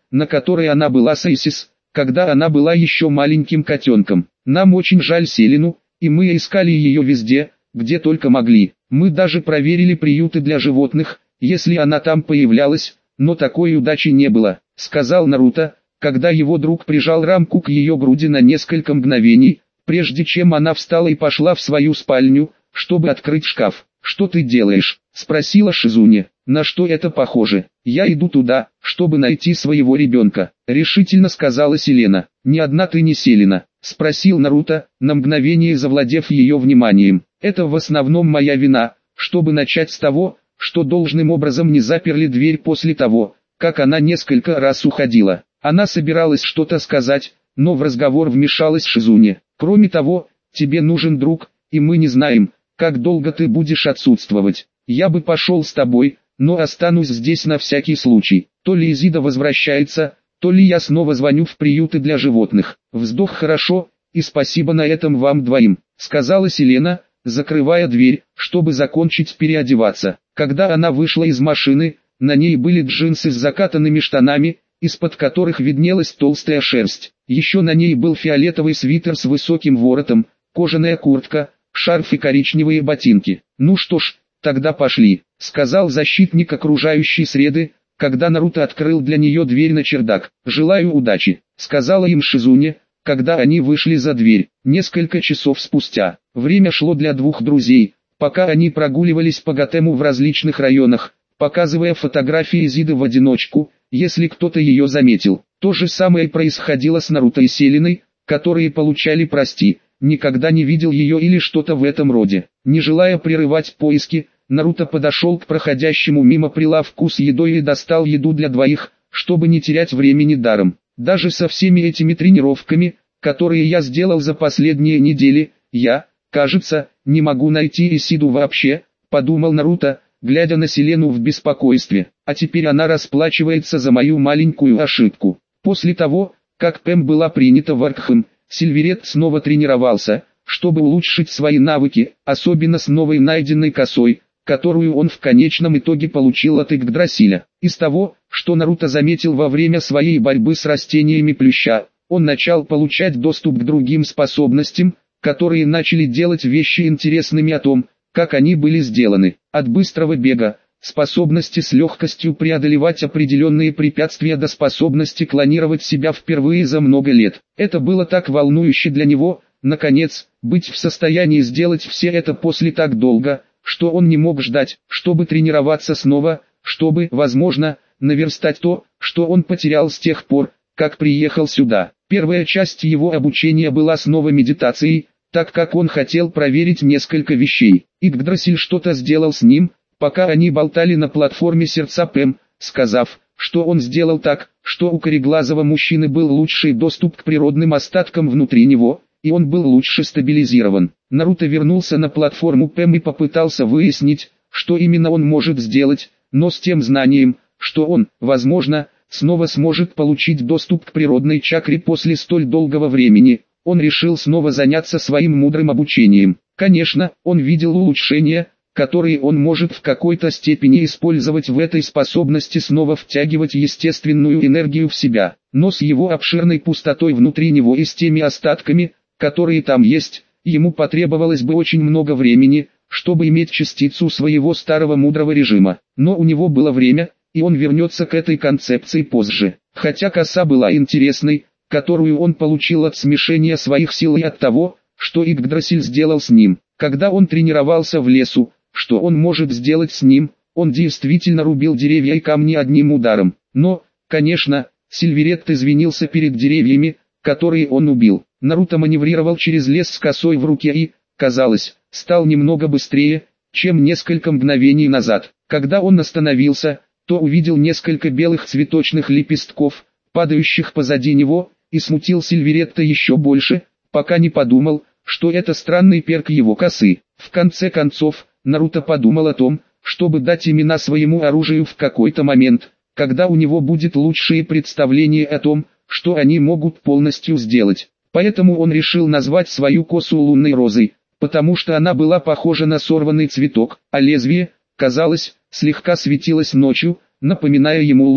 на которой она была с Эйсис, когда она была еще маленьким котенком. Нам очень жаль Селину, и мы искали ее везде, где только могли. Мы даже проверили приюты для животных, если она там появлялась, но такой удачи не было», — сказал Наруто, когда его друг прижал рамку к ее груди на несколько мгновений, прежде чем она встала и пошла в свою спальню, чтобы открыть шкаф. «Что ты делаешь?» — спросила Шизуне. «На что это похоже?» «Я иду туда, чтобы найти своего ребенка», — решительно сказала Селена. «Не одна ты не Селена?» — спросил Наруто, на мгновение завладев ее вниманием. «Это в основном моя вина, чтобы начать с того, что должным образом не заперли дверь после того, как она несколько раз уходила». Она собиралась что-то сказать, но в разговор вмешалась Шизуне. «Кроме того, тебе нужен друг, и мы не знаем, как долго ты будешь отсутствовать. Я бы пошел с тобой, но останусь здесь на всякий случай. То ли Изида возвращается, то ли я снова звоню в приюты для животных». «Вздох, хорошо, и спасибо на этом вам двоим», — сказала Селена, закрывая дверь, чтобы закончить переодеваться. Когда она вышла из машины, на ней были джинсы с закатанными штанами, из-под которых виднелась толстая шерсть. Еще на ней был фиолетовый свитер с высоким воротом, кожаная куртка, шарф и коричневые ботинки. «Ну что ж, тогда пошли», — сказал защитник окружающей среды, когда Наруто открыл для нее дверь на чердак. «Желаю удачи», — сказала им Шизуне, когда они вышли за дверь. Несколько часов спустя, время шло для двух друзей, пока они прогуливались по Готэм в различных районах, показывая фотографии Изиды в одиночку, если кто-то ее заметил. То же самое происходило с Наруто и Селиной, которые получали «прости», никогда не видел ее или что-то в этом роде. Не желая прерывать поиски, Наруто подошел к проходящему мимо прилавку с едой и достал еду для двоих, чтобы не терять времени даром. Даже со всеми этими тренировками, которые я сделал за последние недели, я, кажется, не могу найти Исиду вообще, подумал Наруто, глядя на Селену в беспокойстве. А теперь она расплачивается за мою маленькую ошибку. После того, как Пэм была принята в Аркхэм, Сильверет снова тренировался, чтобы улучшить свои навыки, особенно с новой найденной косой, которую он в конечном итоге получил от Игдрасиля. Из того, что Наруто заметил во время своей борьбы с растениями плюща, он начал получать доступ к другим способностям, которые начали делать вещи интересными о том, как они были сделаны. От быстрого бега, способности с легкостью преодолевать определенные препятствия до способности клонировать себя впервые за много лет. Это было так волнующе для него, наконец, быть в состоянии сделать все это после так долго, что он не мог ждать, чтобы тренироваться снова, чтобы, возможно, наверстать то, что он потерял с тех пор, как приехал сюда. Первая часть его обучения была снова медитацией, так как он хотел проверить несколько вещей. Игдрасиль что-то сделал с ним, пока они болтали на платформе сердца Пэм, сказав, что он сделал так, что у кореглазого мужчины был лучший доступ к природным остаткам внутри него, и он был лучше стабилизирован. Наруто вернулся на платформу Пэм и попытался выяснить, что именно он может сделать, но с тем знанием, что он, возможно, снова сможет получить доступ к природной чакре после столь долгого времени, он решил снова заняться своим мудрым обучением. Конечно, он видел улучшения, которые он может в какой-то степени использовать в этой способности снова втягивать естественную энергию в себя, но с его обширной пустотой внутри него и с теми остатками, которые там есть, ему потребовалось бы очень много времени, чтобы иметь частицу своего старого мудрого режима. Но у него было время, и он вернется к этой концепции позже. Хотя коса была интересной, которую он получил от смешения своих сил и от того, что Игдрасиль сделал с ним. Когда он тренировался в лесу, что он может сделать с ним, он действительно рубил деревья и камни одним ударом. Но, конечно, Сильверет извинился перед деревьями, которые он убил. Наруто маневрировал через лес с косой в руке и, казалось, стал немного быстрее, чем несколько мгновений назад. Когда он остановился, то увидел несколько белых цветочных лепестков, падающих позади него, и смутил Сильверетта еще больше, пока не подумал, что это странный перк его косы. В конце концов, Наруто подумал о том, чтобы дать имена своему оружию в какой-то момент, когда у него будет лучшее представление о том, что они могут полностью сделать. Поэтому он решил назвать свою косу лунной розой, потому что она была похожа на сорванный цветок, а лезвие, казалось, слегка светилось ночью, напоминая ему луну.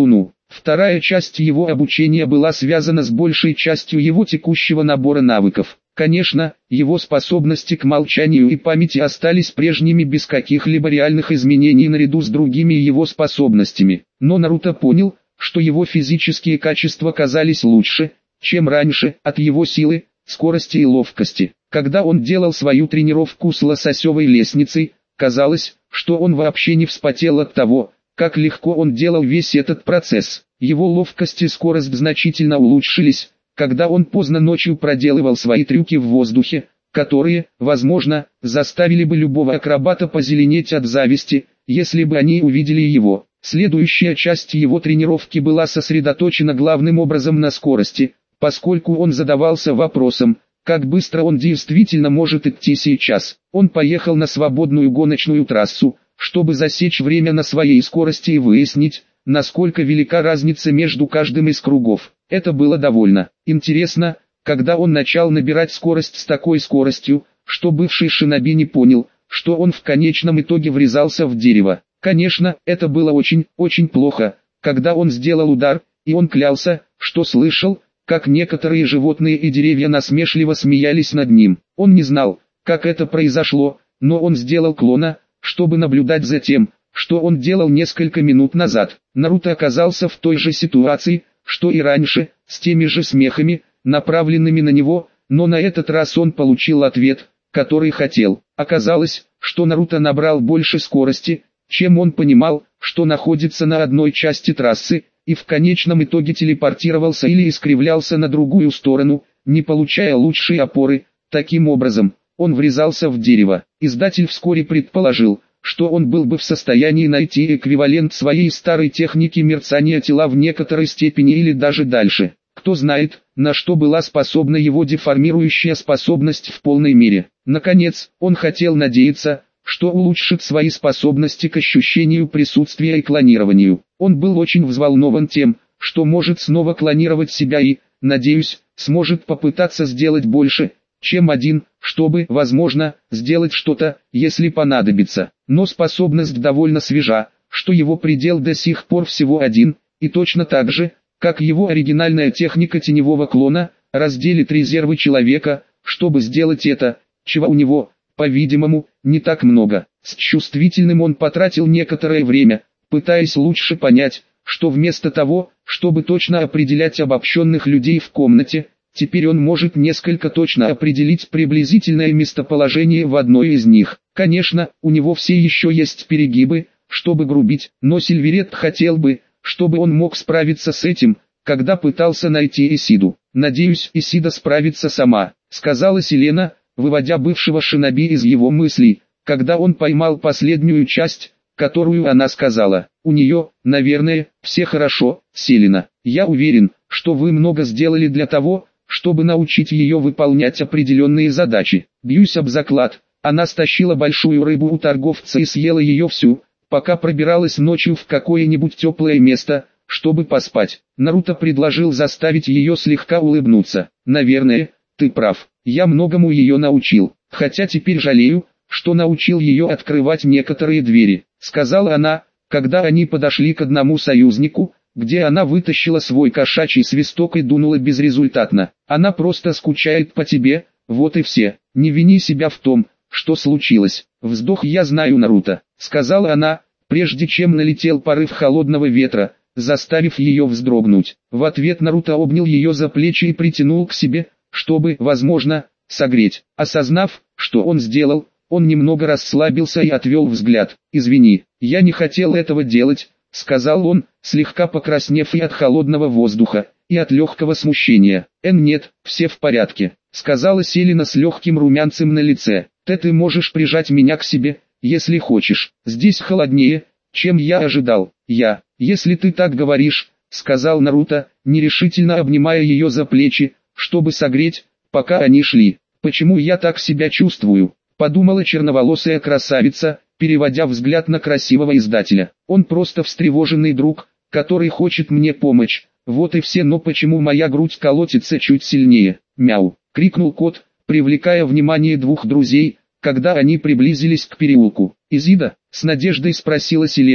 Вторая часть его обучения была связана с большей частью его текущего набора навыков. Конечно, его способности к молчанию и памяти остались прежними без каких-либо реальных изменений наряду с другими его способностями. Но Наруто понял, что его физические качества казались лучше, чем раньше, от его силы, скорости и ловкости. Когда он делал свою тренировку с лососевой лестницей, казалось, что он вообще не вспотел от того, как легко он делал весь этот процесс. Его ловкость и скорость значительно улучшились, когда он поздно ночью проделывал свои трюки в воздухе, которые, возможно, заставили бы любого акробата позеленеть от зависти, если бы они увидели его. Следующая часть его тренировки была сосредоточена главным образом на скорости, поскольку он задавался вопросом, как быстро он действительно может идти сейчас. Он поехал на свободную гоночную трассу, чтобы засечь время на своей скорости и выяснить, насколько велика разница между каждым из кругов. Это было довольно интересно, когда он начал набирать скорость с такой скоростью, что бывший шиноби не понял, что он в конечном итоге врезался в дерево. Конечно, это было очень, очень плохо, когда он сделал удар, и он клялся, что слышал, как некоторые животные и деревья насмешливо смеялись над ним. Он не знал, как это произошло, но он сделал клона, чтобы наблюдать за тем, что он делал несколько минут назад. Наруто оказался в той же ситуации, что и раньше, с теми же смехами, направленными на него, но на этот раз он получил ответ, который хотел. Оказалось, что Наруто набрал больше скорости, чем он понимал, что находится на одной части трассы, и в конечном итоге телепортировался или искривлялся на другую сторону, не получая лучшей опоры. Таким образом, он врезался в дерево. Издатель вскоре предположил, что он был бы в состоянии найти эквивалент своей старой техники мерцания тела в некоторой степени или даже дальше. Кто знает, на что была способна его деформирующая способность в полной мере. Наконец, он хотел надеяться, что улучшит свои способности к ощущению присутствия и клонированию. Он был очень взволнован тем, что может снова клонировать себя и, надеюсь, сможет попытаться сделать больше, чем один, чтобы, возможно, сделать что-то, если понадобится. Но способность довольно свежа, что его предел до сих пор всего один, и точно так же, как его оригинальная техника теневого клона, разделит резервы человека, чтобы сделать это, чего у него, по-видимому, не так много. С чувствительным он потратил некоторое время, пытаясь лучше понять, что вместо того, чтобы точно определять обобщенных людей в комнате, теперь он может несколько точно определить приблизительное местоположение в одной из них. Конечно, у него все еще есть перегибы, чтобы грубить, но Сильверет хотел бы, чтобы он мог справиться с этим, когда пытался найти Исиду. «Надеюсь, Исида справится сама», — сказала Селена, выводя бывшего шиноби из его мыслей, когда он поймал последнюю часть, которую она сказала. «У нее, наверное, все хорошо, Селена. Я уверен, что вы много сделали для того, чтобы научить ее выполнять определенные задачи. Бьюсь об заклад, она стащила большую рыбу у торговца и съела ее всю, пока пробиралась ночью в какое-нибудь теплое место, чтобы поспать». Наруто предложил заставить ее слегка улыбнуться. «Наверное, ты прав, я многому ее научил, хотя теперь жалею, что научил ее открывать некоторые двери», — сказала она, когда они подошли к одному союзнику, где она вытащила свой кошачий свисток и дунула безрезультатно. «Она просто скучает по тебе, вот и все. Не вини себя в том, что случилось». «Вздох, я знаю, Наруто», — сказала она, прежде чем налетел порыв холодного ветра, заставив ее вздрогнуть. В ответ Наруто обнял ее за плечи и притянул к себе, чтобы, возможно, согреть. Осознав, что он сделал, он немного расслабился и отвел взгляд. «Извини, я не хотел этого делать», — сказал он, слегка покраснев и от холодного воздуха, и от легкого смущения. «Эн, нет, все в порядке», — сказала Селена с легким румянцем на лице. «Ты ты можешь прижать меня к себе, если хочешь. Здесь холоднее, чем я ожидал». «Я, если ты так говоришь», — сказал Наруто, нерешительно обнимая ее за плечи, чтобы согреть, пока они шли. «Почему я так себя чувствую?» — подумала черноволосая красавица, переводя взгляд на красивого издателя. «Он просто встревоженный друг, который хочет мне помочь. Вот и все, но почему моя грудь колотится чуть сильнее?» «Мяу!» — крикнул кот, привлекая внимание двух друзей, когда они приблизились к переулку. «Изида?» — с надеждой спросила Селена,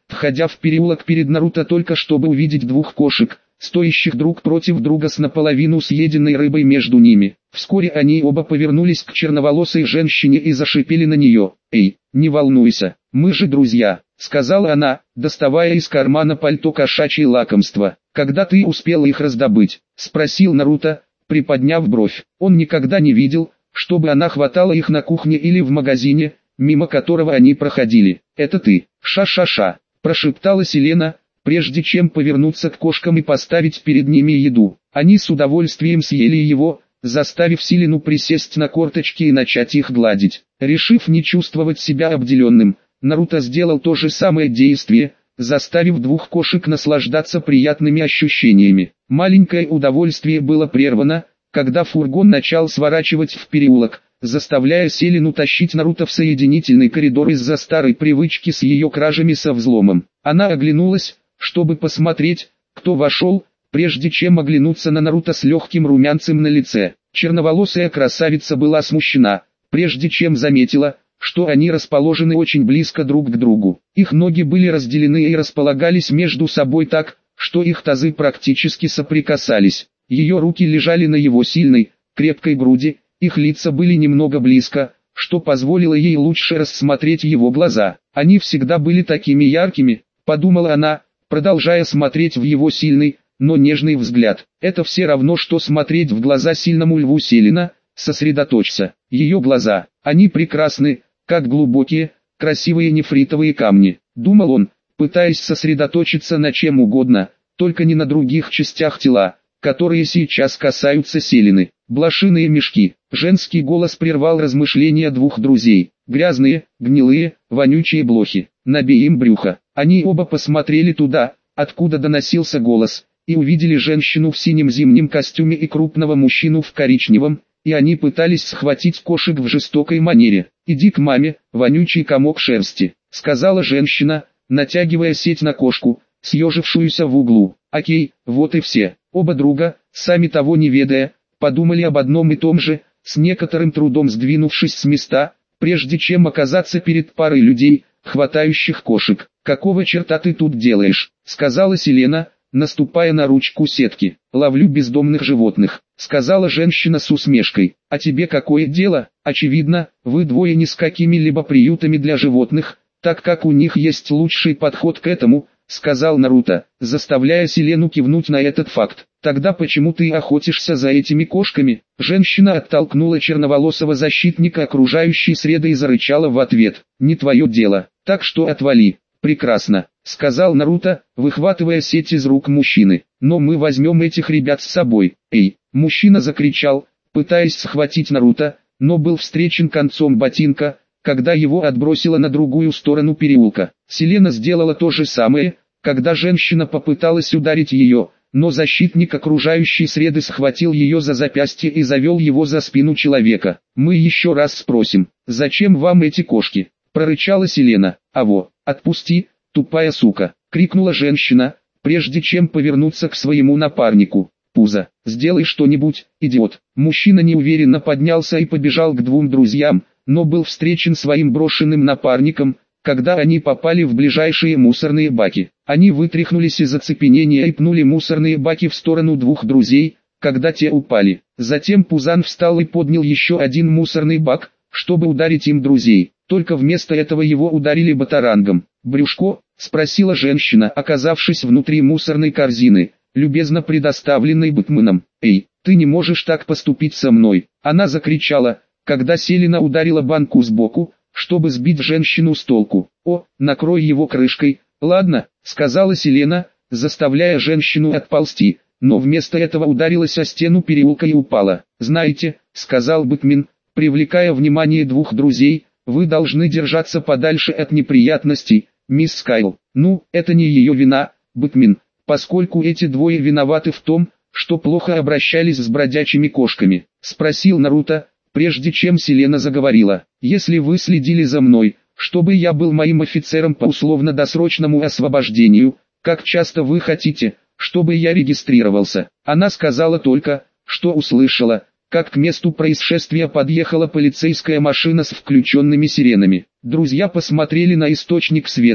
входя в переулок перед Наруто только чтобы увидеть двух кошек, стоящих друг против друга с наполовину съеденной рыбой между ними. Вскоре они оба повернулись к черноволосой женщине и зашипели на нее. «Эй, не волнуйся, мы же друзья», — сказала она, доставая из кармана пальто кошачье лакомство. «Когда ты успел их раздобыть?» — спросил Наруто, приподняв бровь. Он никогда не видел, чтобы она хватала их на кухне или в магазине, мимо которого они проходили. «Это ты, ша-ша-ша», — прошептала Селена, прежде чем повернуться к кошкам и поставить перед ними еду. Они с удовольствием съели его, заставив Селену присесть на корточки и начать их гладить. Решив не чувствовать себя обделенным, Наруто сделал то же самое действие, заставив двух кошек наслаждаться приятными ощущениями. Маленькое удовольствие было прервано, когда фургон начал сворачивать в переулок, заставляя Селену тащить Наруто в соединительный коридор из-за старой привычки с ее кражами со взломом. Она оглянулась, чтобы посмотреть, кто вошел, прежде чем оглянуться на Наруто с легким румянцем на лице. Черноволосая красавица была смущена, прежде чем заметила, что они расположены очень близко друг к другу. Их ноги были разделены и располагались между собой так, что их тазы практически соприкасались. Ее руки лежали на его сильной, крепкой груди, их лица были немного близко, что позволило ей лучше рассмотреть его глаза. Они всегда были такими яркими, подумала она, продолжая смотреть в его сильный, но нежный взгляд. Это все равно, что смотреть в глаза сильному льву Селена. Сосредоточься. Ее глаза, они прекрасны, как глубокие, красивые нефритовые камни, думал он, пытаясь сосредоточиться на чем угодно, только не на других частях тела, которые сейчас касаются Селены. Блошиные мешки. Женский голос прервал размышления двух друзей. Грязные, гнилые, вонючие блохи. Набей им брюхо. Они оба посмотрели туда, откуда доносился голос, и увидели женщину в синем зимнем костюме и крупного мужчину в коричневом, и они пытались схватить кошек в жестокой манере. «Иди к маме, вонючий комок шерсти», — сказала женщина, натягивая сеть на кошку, съежившуюся в углу. «Окей, вот и все». Оба друга, сами того не ведая, подумали об одном и том же, с некоторым трудом сдвинувшись с места, прежде чем оказаться перед парой людей, хватающих кошек. «Какого черта ты тут делаешь?» — сказала Селена, наступая на ручку сетки. «Ловлю бездомных животных», — сказала женщина с усмешкой. «А тебе какое дело? Очевидно, вы двое не с какими-либо приютами для животных, так как у них есть лучший подход к этому», — сказал Наруто, заставляя Селену кивнуть на этот факт. «Тогда почему ты охотишься за этими кошками?» Женщина оттолкнула черноволосого защитника окружающей среды и зарычала в ответ. «Не твое дело, так что отвали». «Прекрасно», — сказал Наруто, выхватывая сеть из рук мужчины. «Но мы возьмем этих ребят с собой». «Эй!» — мужчина закричал, пытаясь схватить Наруто, но был встречен концом ботинка, когда его отбросило на другую сторону переулка. Селена сделала то же самое, когда женщина попыталась ударить ее, но защитник окружающей среды схватил ее за запястье и завел его за спину человека. «Мы еще раз спросим, зачем вам эти кошки?» — прорычала Селена. «Аво, отпусти, тупая сука!» — крикнула женщина, прежде чем повернуться к своему напарнику. «Пузо, сделай что-нибудь, идиот!» Мужчина неуверенно поднялся и побежал к двум друзьям, но был встречен своим брошенным напарником, когда они попали в ближайшие мусорные баки. Они вытряхнулись из оцепенения и пнули мусорные баки в сторону двух друзей, когда те упали. Затем Пузан встал и поднял еще один мусорный бак, чтобы ударить им друзей. Только вместо этого его ударили батарангом. «Брюшко?» — спросила женщина, оказавшись внутри мусорной корзины, любезно предоставленной Бэтменом. «Эй, ты не можешь так поступить со мной!» Она закричала, когда Селена ударила банку сбоку, чтобы сбить женщину с толку. «О, накрой его крышкой!» «Ладно», — сказала Селена, заставляя женщину отползти, но вместо этого ударилась о стену переулка и упала. «Знаете», — сказал Бэтмен, привлекая внимание двух друзей, «вы должны держаться подальше от неприятностей, мисс Скайл». «Ну, это не ее вина, Бэтмен, поскольку эти двое виноваты в том, что плохо обращались с бродячими кошками», — спросил Наруто, прежде чем Селена заговорила. «Если вы следили за мной, чтобы я был моим офицером по условно-досрочному освобождению, как часто вы хотите, чтобы я регистрировался?» Она сказала только, что услышала, как к месту происшествия подъехала полицейская машина с включенными сиренами. Друзья посмотрели на источник света,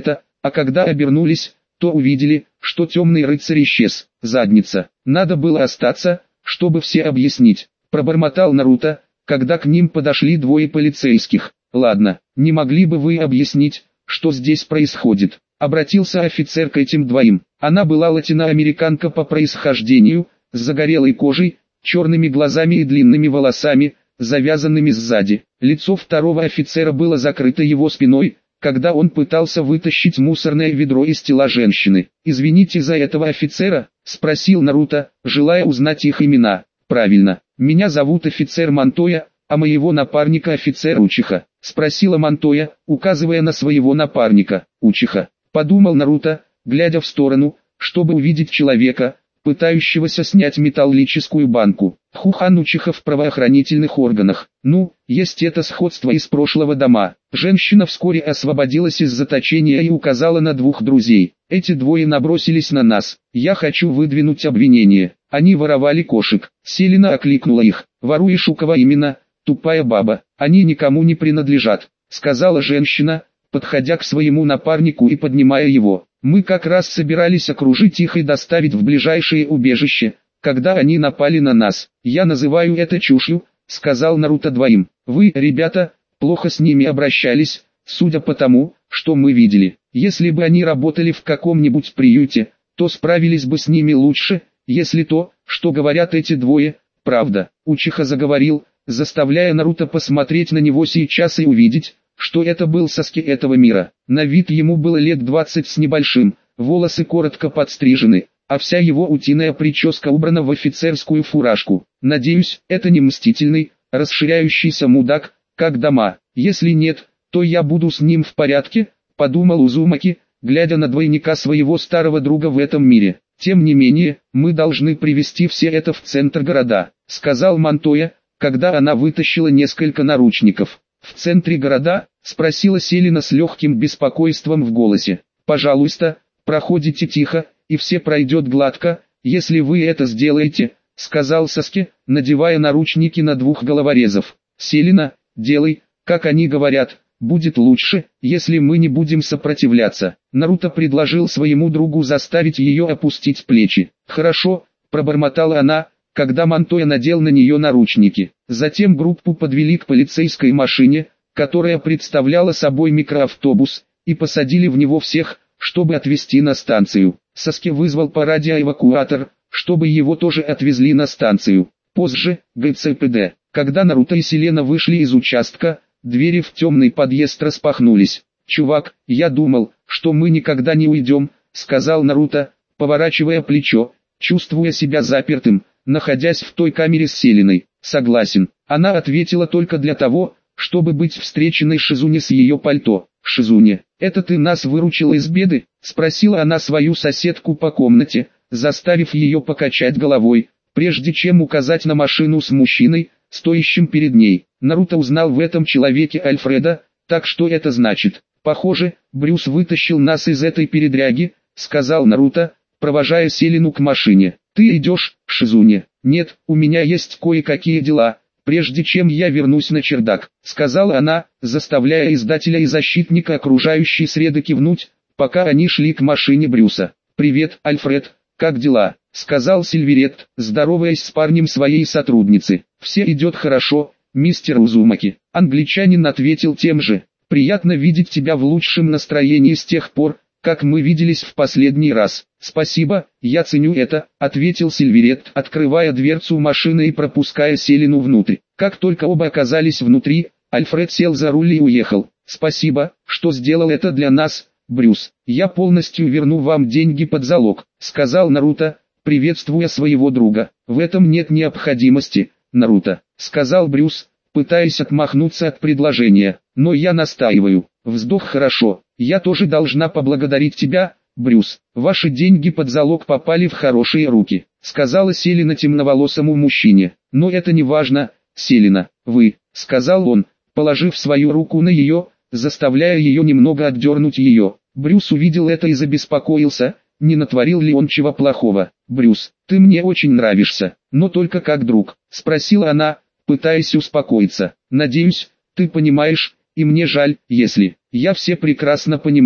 а когда обернулись, то увидели, что темный рыцарь исчез. Задница. Надо было остаться, чтобы все объяснить. Пробормотал Наруто, когда к ним подошли двое полицейских. Ладно, не могли бы вы объяснить, что здесь происходит? Обратился офицер к этим двоим. Она была латиноамериканка по происхождению, с загорелой кожей, черными глазами и длинными волосами, завязанными сзади. Лицо второго офицера было закрыто его спиной, когда он пытался вытащить мусорное ведро из тела женщины. «Извините за этого офицера?» – спросил Наруто, желая узнать их имена. «Правильно, меня зовут офицер Монтоя, а моего напарника офицер Учиха», – спросила Монтоя, указывая на своего напарника. «Учиха», – подумал Наруто, глядя в сторону, чтобы увидеть человека, пытающегося снять металлическую банку. Хухан Учиха в правоохранительных органах. Ну, есть это сходство из прошлого дома. Женщина вскоре освободилась из заточения и указала на двух друзей. Эти двое набросились на нас. Я хочу выдвинуть обвинение. Они воровали кошек. Селина окликнула их. «Воруешь у кого именно, тупая баба? Они никому не принадлежат», сказала женщина, подходя к своему напарнику и поднимая его. «Мы как раз собирались окружить их и доставить в ближайшее убежище, когда они напали на нас. Я называю это чушью», сказал Наруто двоим. «Вы, ребята, плохо с ними обращались, судя по тому, что мы видели. Если бы они работали в каком-нибудь приюте, то справились бы с ними лучше, если то, что говорят эти двое, правда». Учиха заговорил, заставляя Наруто посмотреть на него сейчас и увидеть, что это был Саски этого мира. На вид ему было лет двадцать с небольшим, волосы коротко подстрижены, а вся его утиная прическа убрана в офицерскую фуражку. Надеюсь, это не мстительный, расширяющийся мудак, как Дома. Если нет, то я буду с ним в порядке, подумал Узумаки, глядя на двойника своего старого друга в этом мире. Тем не менее, мы должны привести все это в центр города, сказал Монтоя, когда она вытащила несколько наручников. «В центре города?» – спросила Селина с легким беспокойством в голосе. «Пожалуйста, проходите тихо, и все пройдет гладко, если вы это сделаете», – сказал Саски, надевая наручники на двух головорезов. «Селина, делай, как они говорят, будет лучше, если мы не будем сопротивляться». Наруто предложил своему другу заставить ее опустить плечи. «Хорошо», – пробормотала она, когда Монтоя надел на нее наручники. Затем группу подвели к полицейской машине, которая представляла собой микроавтобус, и посадили в него всех, чтобы отвезти на станцию. Саски вызвал по радио эвакуатор, чтобы его тоже отвезли на станцию. Позже, ГЦПД, когда Наруто и Селена вышли из участка, двери в темный подъезд распахнулись. «Чувак, я думал, что мы никогда не уйдем», — сказал Наруто, поворачивая плечо, чувствуя себя запертым, находясь в той камере с Селиной. «Согласен». Она ответила только для того, чтобы быть встреченной Шизуне с ее пальто. «Шизуне, это ты нас выручила из беды?» — спросила она свою соседку по комнате, заставив ее покачать головой, прежде чем указать на машину с мужчиной, стоящим перед ней. Наруто узнал в этом человеке Альфреда, так что это значит? «Похоже, Брюс вытащил нас из этой передряги», — сказал Наруто, провожая Селину к машине. «Ты идешь, Шизуне?» «Нет, у меня есть кое-какие дела, прежде чем я вернусь на чердак», — сказала она, заставляя издателя и защитника окружающей среды кивнуть, пока они шли к машине Брюса. «Привет, Альфред, как дела?» — сказал Сильверет, здороваясь с парнем своей сотрудницы. «Все идет хорошо, мистер Узумаки». Англичанин ответил тем же. «Приятно видеть тебя в лучшем настроении с тех пор, как мы виделись в последний раз». «Спасибо, я ценю это», — ответил Сильверет, открывая дверцу машины и пропуская Селину внутрь. Как только оба оказались внутри, Альфред сел за руль и уехал. «Спасибо, что сделал это для нас, Брюс. Я полностью верну вам деньги под залог», — сказал Наруто, приветствуя своего друга. «В этом нет необходимости, Наруто», — сказал Брюс, пытаясь отмахнуться от предложения. «Но я настаиваю». Вздох. «Хорошо, я тоже должна поблагодарить тебя, Брюс. Ваши деньги под залог попали в хорошие руки», — сказала Селина темноволосому мужчине. «Но это не важно, Селина, вы», — сказал он, положив свою руку на ее, заставляя ее немного отдернуть ее. Брюс увидел это и забеспокоился, не натворил ли он чего плохого. «Брюс, ты мне очень нравишься, но только как друг», — спросила она, пытаясь успокоиться. «Надеюсь, ты понимаешь, и мне жаль, если...» «Я все прекрасно понимаю»,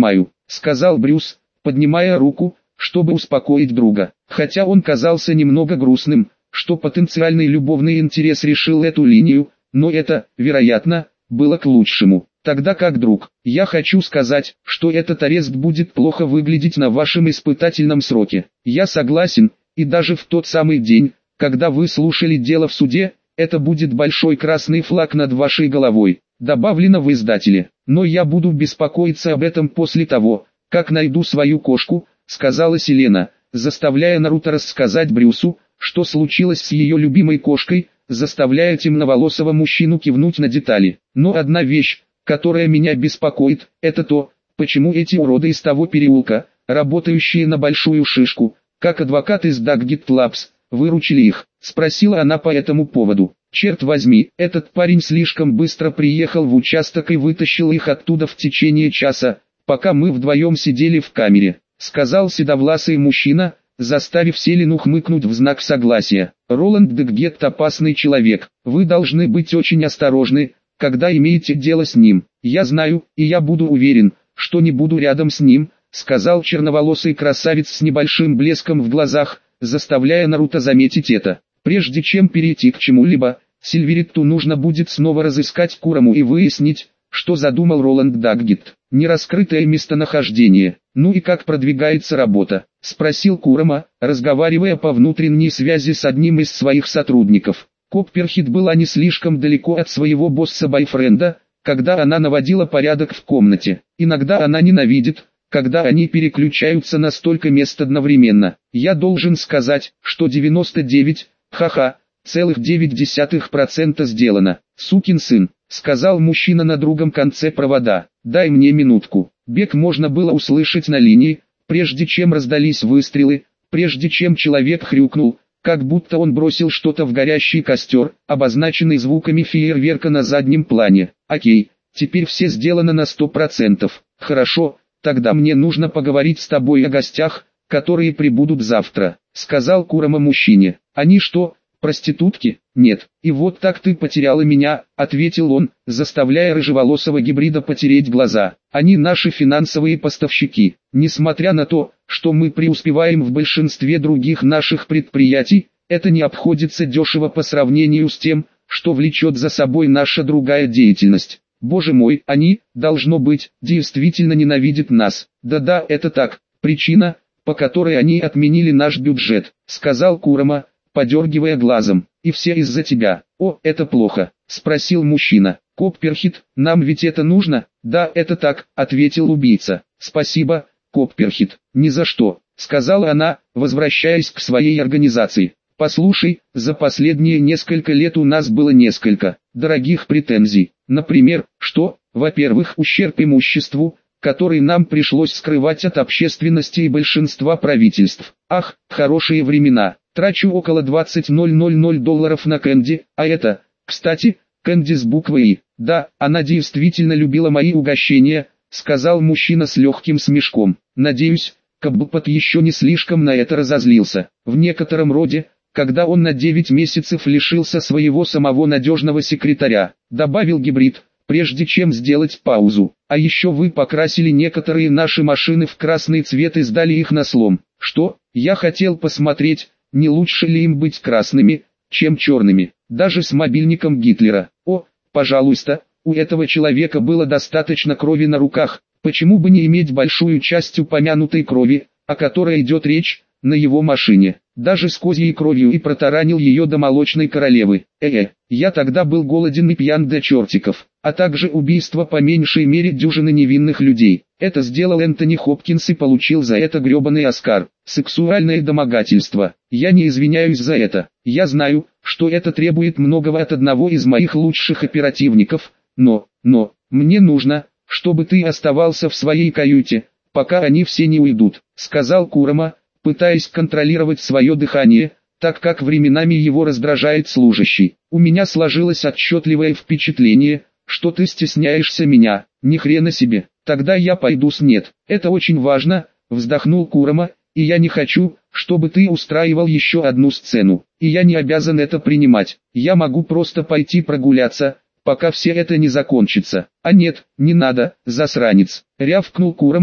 сказал Брюс, поднимая руку, чтобы успокоить друга. Хотя он казался немного грустным, что потенциальный любовный интерес решил эту линию, но это, вероятно, было к лучшему. Тогда как друг, я хочу сказать, что этот арест будет плохо выглядеть на вашем испытательном сроке. Я согласен, и даже в тот самый день, когда вы слушали дело в суде, это будет большой красный флаг над вашей головой, добавлено в издателе. Но я буду беспокоиться об этом после того, как найду свою кошку, сказала Селена, заставляя Наруто рассказать Брюсу, что случилось с ее любимой кошкой, заставляя темноволосого мужчину кивнуть на детали. Но одна вещь, которая меня беспокоит, это то, почему эти уроды из того переулка, работающие на большую шишку, как адвокат из Dagget Labs, выручили их, спросила она по этому поводу. Черт возьми, этот парень слишком быстро приехал в участок и вытащил их оттуда в течение часа, пока мы вдвоем сидели в камере, сказал седовласый мужчина, заставив Селену хмыкнуть в знак согласия. Роланд Даггет опасный человек, вы должны быть очень осторожны, когда имеете дело с ним. Я знаю, и я буду уверен, что не буду рядом с ним, сказал черноволосый красавец с небольшим блеском в глазах, заставляя Наруто заметить это. Прежде чем перейти к чему-либо, Сильверитту нужно будет снова разыскать Кураму и выяснить, что задумал Роланд Даггет. Нераскрытое местонахождение. Ну и как продвигается работа? Спросил Курама, разговаривая по внутренней связи с одним из своих сотрудников. Копперхит была не слишком далеко от своего босса-бойфренда, когда она наводила порядок в комнате. Иногда она ненавидит, когда они переключаются на столько мест одновременно. Я должен сказать, что девяносто девять, ха-ха, целых девять десятых процента сделано. Сукин сын, сказал мужчина на другом конце провода. Дай мне минутку. Бег можно было услышать на линии, прежде чем раздались выстрелы, прежде чем человек хрюкнул, как будто он бросил что-то в горящий костер, обозначенный звуками фейерверка на заднем плане. Окей, теперь все сделано на сто процентов. Хорошо, тогда мне нужно поговорить с тобой о гостях, которые прибудут завтра, сказал Курама мужчине. Они что, проститутки? Нет. И вот так ты потеряла меня, ответил он, заставляя рыжеволосого гибрида потереть глаза. Они наши финансовые поставщики. Несмотря на то, что мы преуспеваем в большинстве других наших предприятий, это не обходится дешево по сравнению с тем, что влечет за собой наша другая деятельность. Боже мой, они, должно быть, действительно ненавидят нас. Да-да, это так. Причина, по которой они отменили наш бюджет, сказал Курама, подергивая глазом. И все из-за тебя. О, это плохо, спросил мужчина. Копперхит, нам ведь это нужно? Да, это так, ответил убийца. Спасибо, Копперхит. Ни за что, сказала она, возвращаясь к своей организации. Послушай, за последние несколько лет у нас было несколько дорогих претензий. Например, что, во-первых, ущерб имуществу, который нам пришлось скрывать от общественности и большинства правительств. Ах, хорошие времена. Трачу около двадцать тысяч долларов на Кэнди, а это, кстати, Кэнди с буквой «И». Да, она действительно любила мои угощения, сказал мужчина с легким смешком. Надеюсь, Каббот еще не слишком на это разозлился. В некотором роде, когда он на девять месяцев лишился своего самого надежного секретаря, добавил гибрид, прежде чем сделать паузу. А еще вы покрасили некоторые наши машины в красный цвет и сдали их на слом. Что? Я хотел посмотреть, не лучше ли им быть красными, чем черными, даже с мобильником Гитлера. О, пожалуйста, у этого человека было достаточно крови на руках, почему бы не иметь большую часть упомянутой крови, о которой идет речь, на его машине, даже с козьей кровью, и протаранил ее до молочной королевы. Э-э, я тогда был голоден и пьян до чертиков, а также убийство по меньшей мере дюжины невинных людей. Это сделал Энтони Хопкинс и получил за это гребаный Оскар. Сексуальное домогательство. Я не извиняюсь за это. Я знаю, что это требует многого от одного из моих лучших оперативников, но, но, мне нужно, чтобы ты оставался в своей каюте, пока они все не уйдут, сказал Курама, пытаясь контролировать свое дыхание, так как временами его раздражает служащий. У меня сложилось отчетливое впечатление, что ты стесняешься меня. Ни хрена себе. Тогда я пойду с нет. Это очень важно, вздохнул Курама, и я не хочу, чтобы ты устраивал еще одну сцену. И я не обязан это принимать. Я могу просто пойти прогуляться, пока все это не закончится. А нет, не надо, засранец, рявкнул Курама,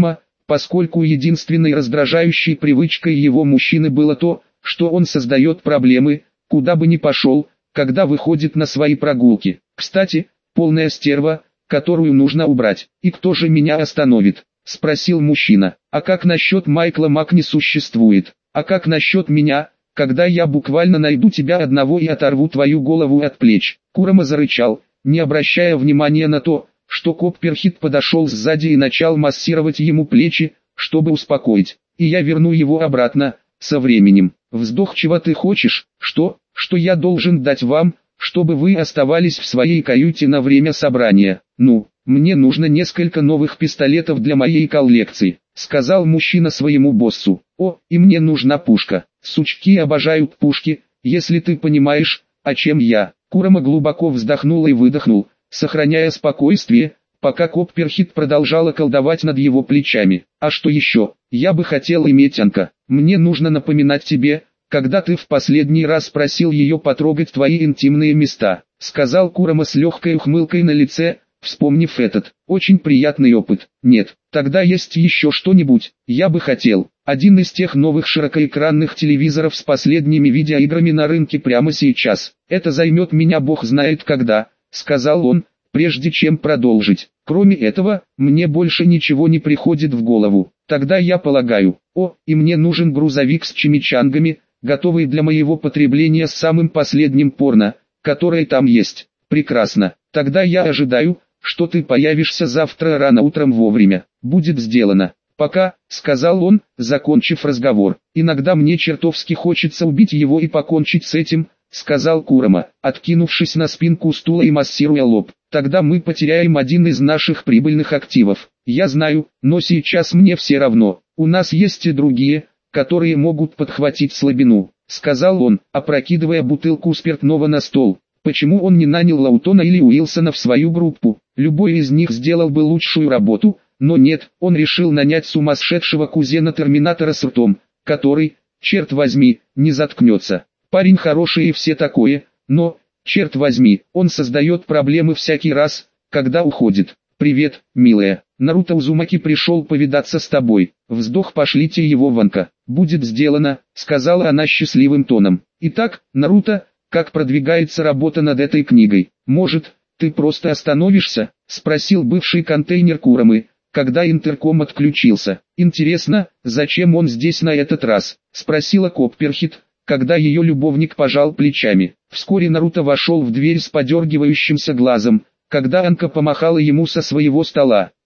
поскольку единственной раздражающей привычкой его мужчины было то, что он создает проблемы, куда бы ни пошел, когда выходит на свои прогулки. Кстати, полная стерва, которую нужно убрать. И кто же меня остановит? Спросил мужчина. А как насчет Майкла Мак не существует? А как насчет меня, когда я буквально найду тебя одного и оторву твою голову от плеч? Курама зарычал, не обращая внимания на то, что Копперхит подошел сзади и начал массировать ему плечи, чтобы успокоить. И я верну его обратно, со временем. Вздох, чего ты хочешь? Что? Что я должен дать вам, чтобы вы оставались в своей каюте на время собрания? Ну, мне нужно несколько новых пистолетов для моей коллекции, сказал мужчина своему боссу. О, и мне нужна пушка. Сучки обожают пушки, если ты понимаешь, о чем я. Курама глубоко вздохнул и выдохнул, сохраняя спокойствие, пока Копперхит продолжала колдовать над его плечами. А что еще? Я бы хотел иметь Анка. Мне нужно напоминать тебе, когда ты в последний раз просил ее потрогать твои интимные места, сказал Курама с легкой ухмылкой на лице, вспомнив этот, очень приятный опыт. Нет, тогда есть еще что-нибудь, я бы хотел. Один из тех новых широкоэкранных телевизоров с последними видеоиграми на рынке прямо сейчас. Это займет меня бог знает когда, сказал он, прежде чем продолжить. Кроме этого, мне больше ничего не приходит в голову. Тогда я полагаю, о, и мне нужен грузовик с чимичангами, готовый для моего потребления с самым последним порно, которое там есть. Прекрасно. Тогда я ожидаю, что ты появишься завтра рано утром вовремя. Будет сделано. Пока, сказал он, закончив разговор. Иногда мне чертовски хочется убить его и покончить с этим, сказал Курама, откинувшись на спинку стула и массируя лоб. Тогда мы потеряем один из наших прибыльных активов. Я знаю, но сейчас мне все равно. У нас есть и другие, которые могут подхватить слабину, сказал он, опрокидывая бутылку спиртного на стол. Почему он не нанял Лаутона или Уилсона в свою группу? Любой из них сделал бы лучшую работу, но нет, он решил нанять сумасшедшего кузена Терминатора с ртом, который, черт возьми, не заткнется. Парень хороший и все такое, но, черт возьми, он создает проблемы всякий раз, когда уходит. «Привет, милая, Наруто Узумаки пришел повидаться с тобой. Вздох, пошлите его в Анка». «Будет сделано», — сказала она счастливым тоном. «Итак, Наруто, как продвигается работа над этой книгой? Может, ты просто остановишься?» — спросил бывший контейнер Курамы, когда интерком отключился. «Интересно, зачем он здесь на этот раз?» — спросила Копперхит, когда ее любовник пожал плечами. Вскоре Наруто вошел в дверь с подергивающимся глазом, когда Анка помахала ему со своего стола.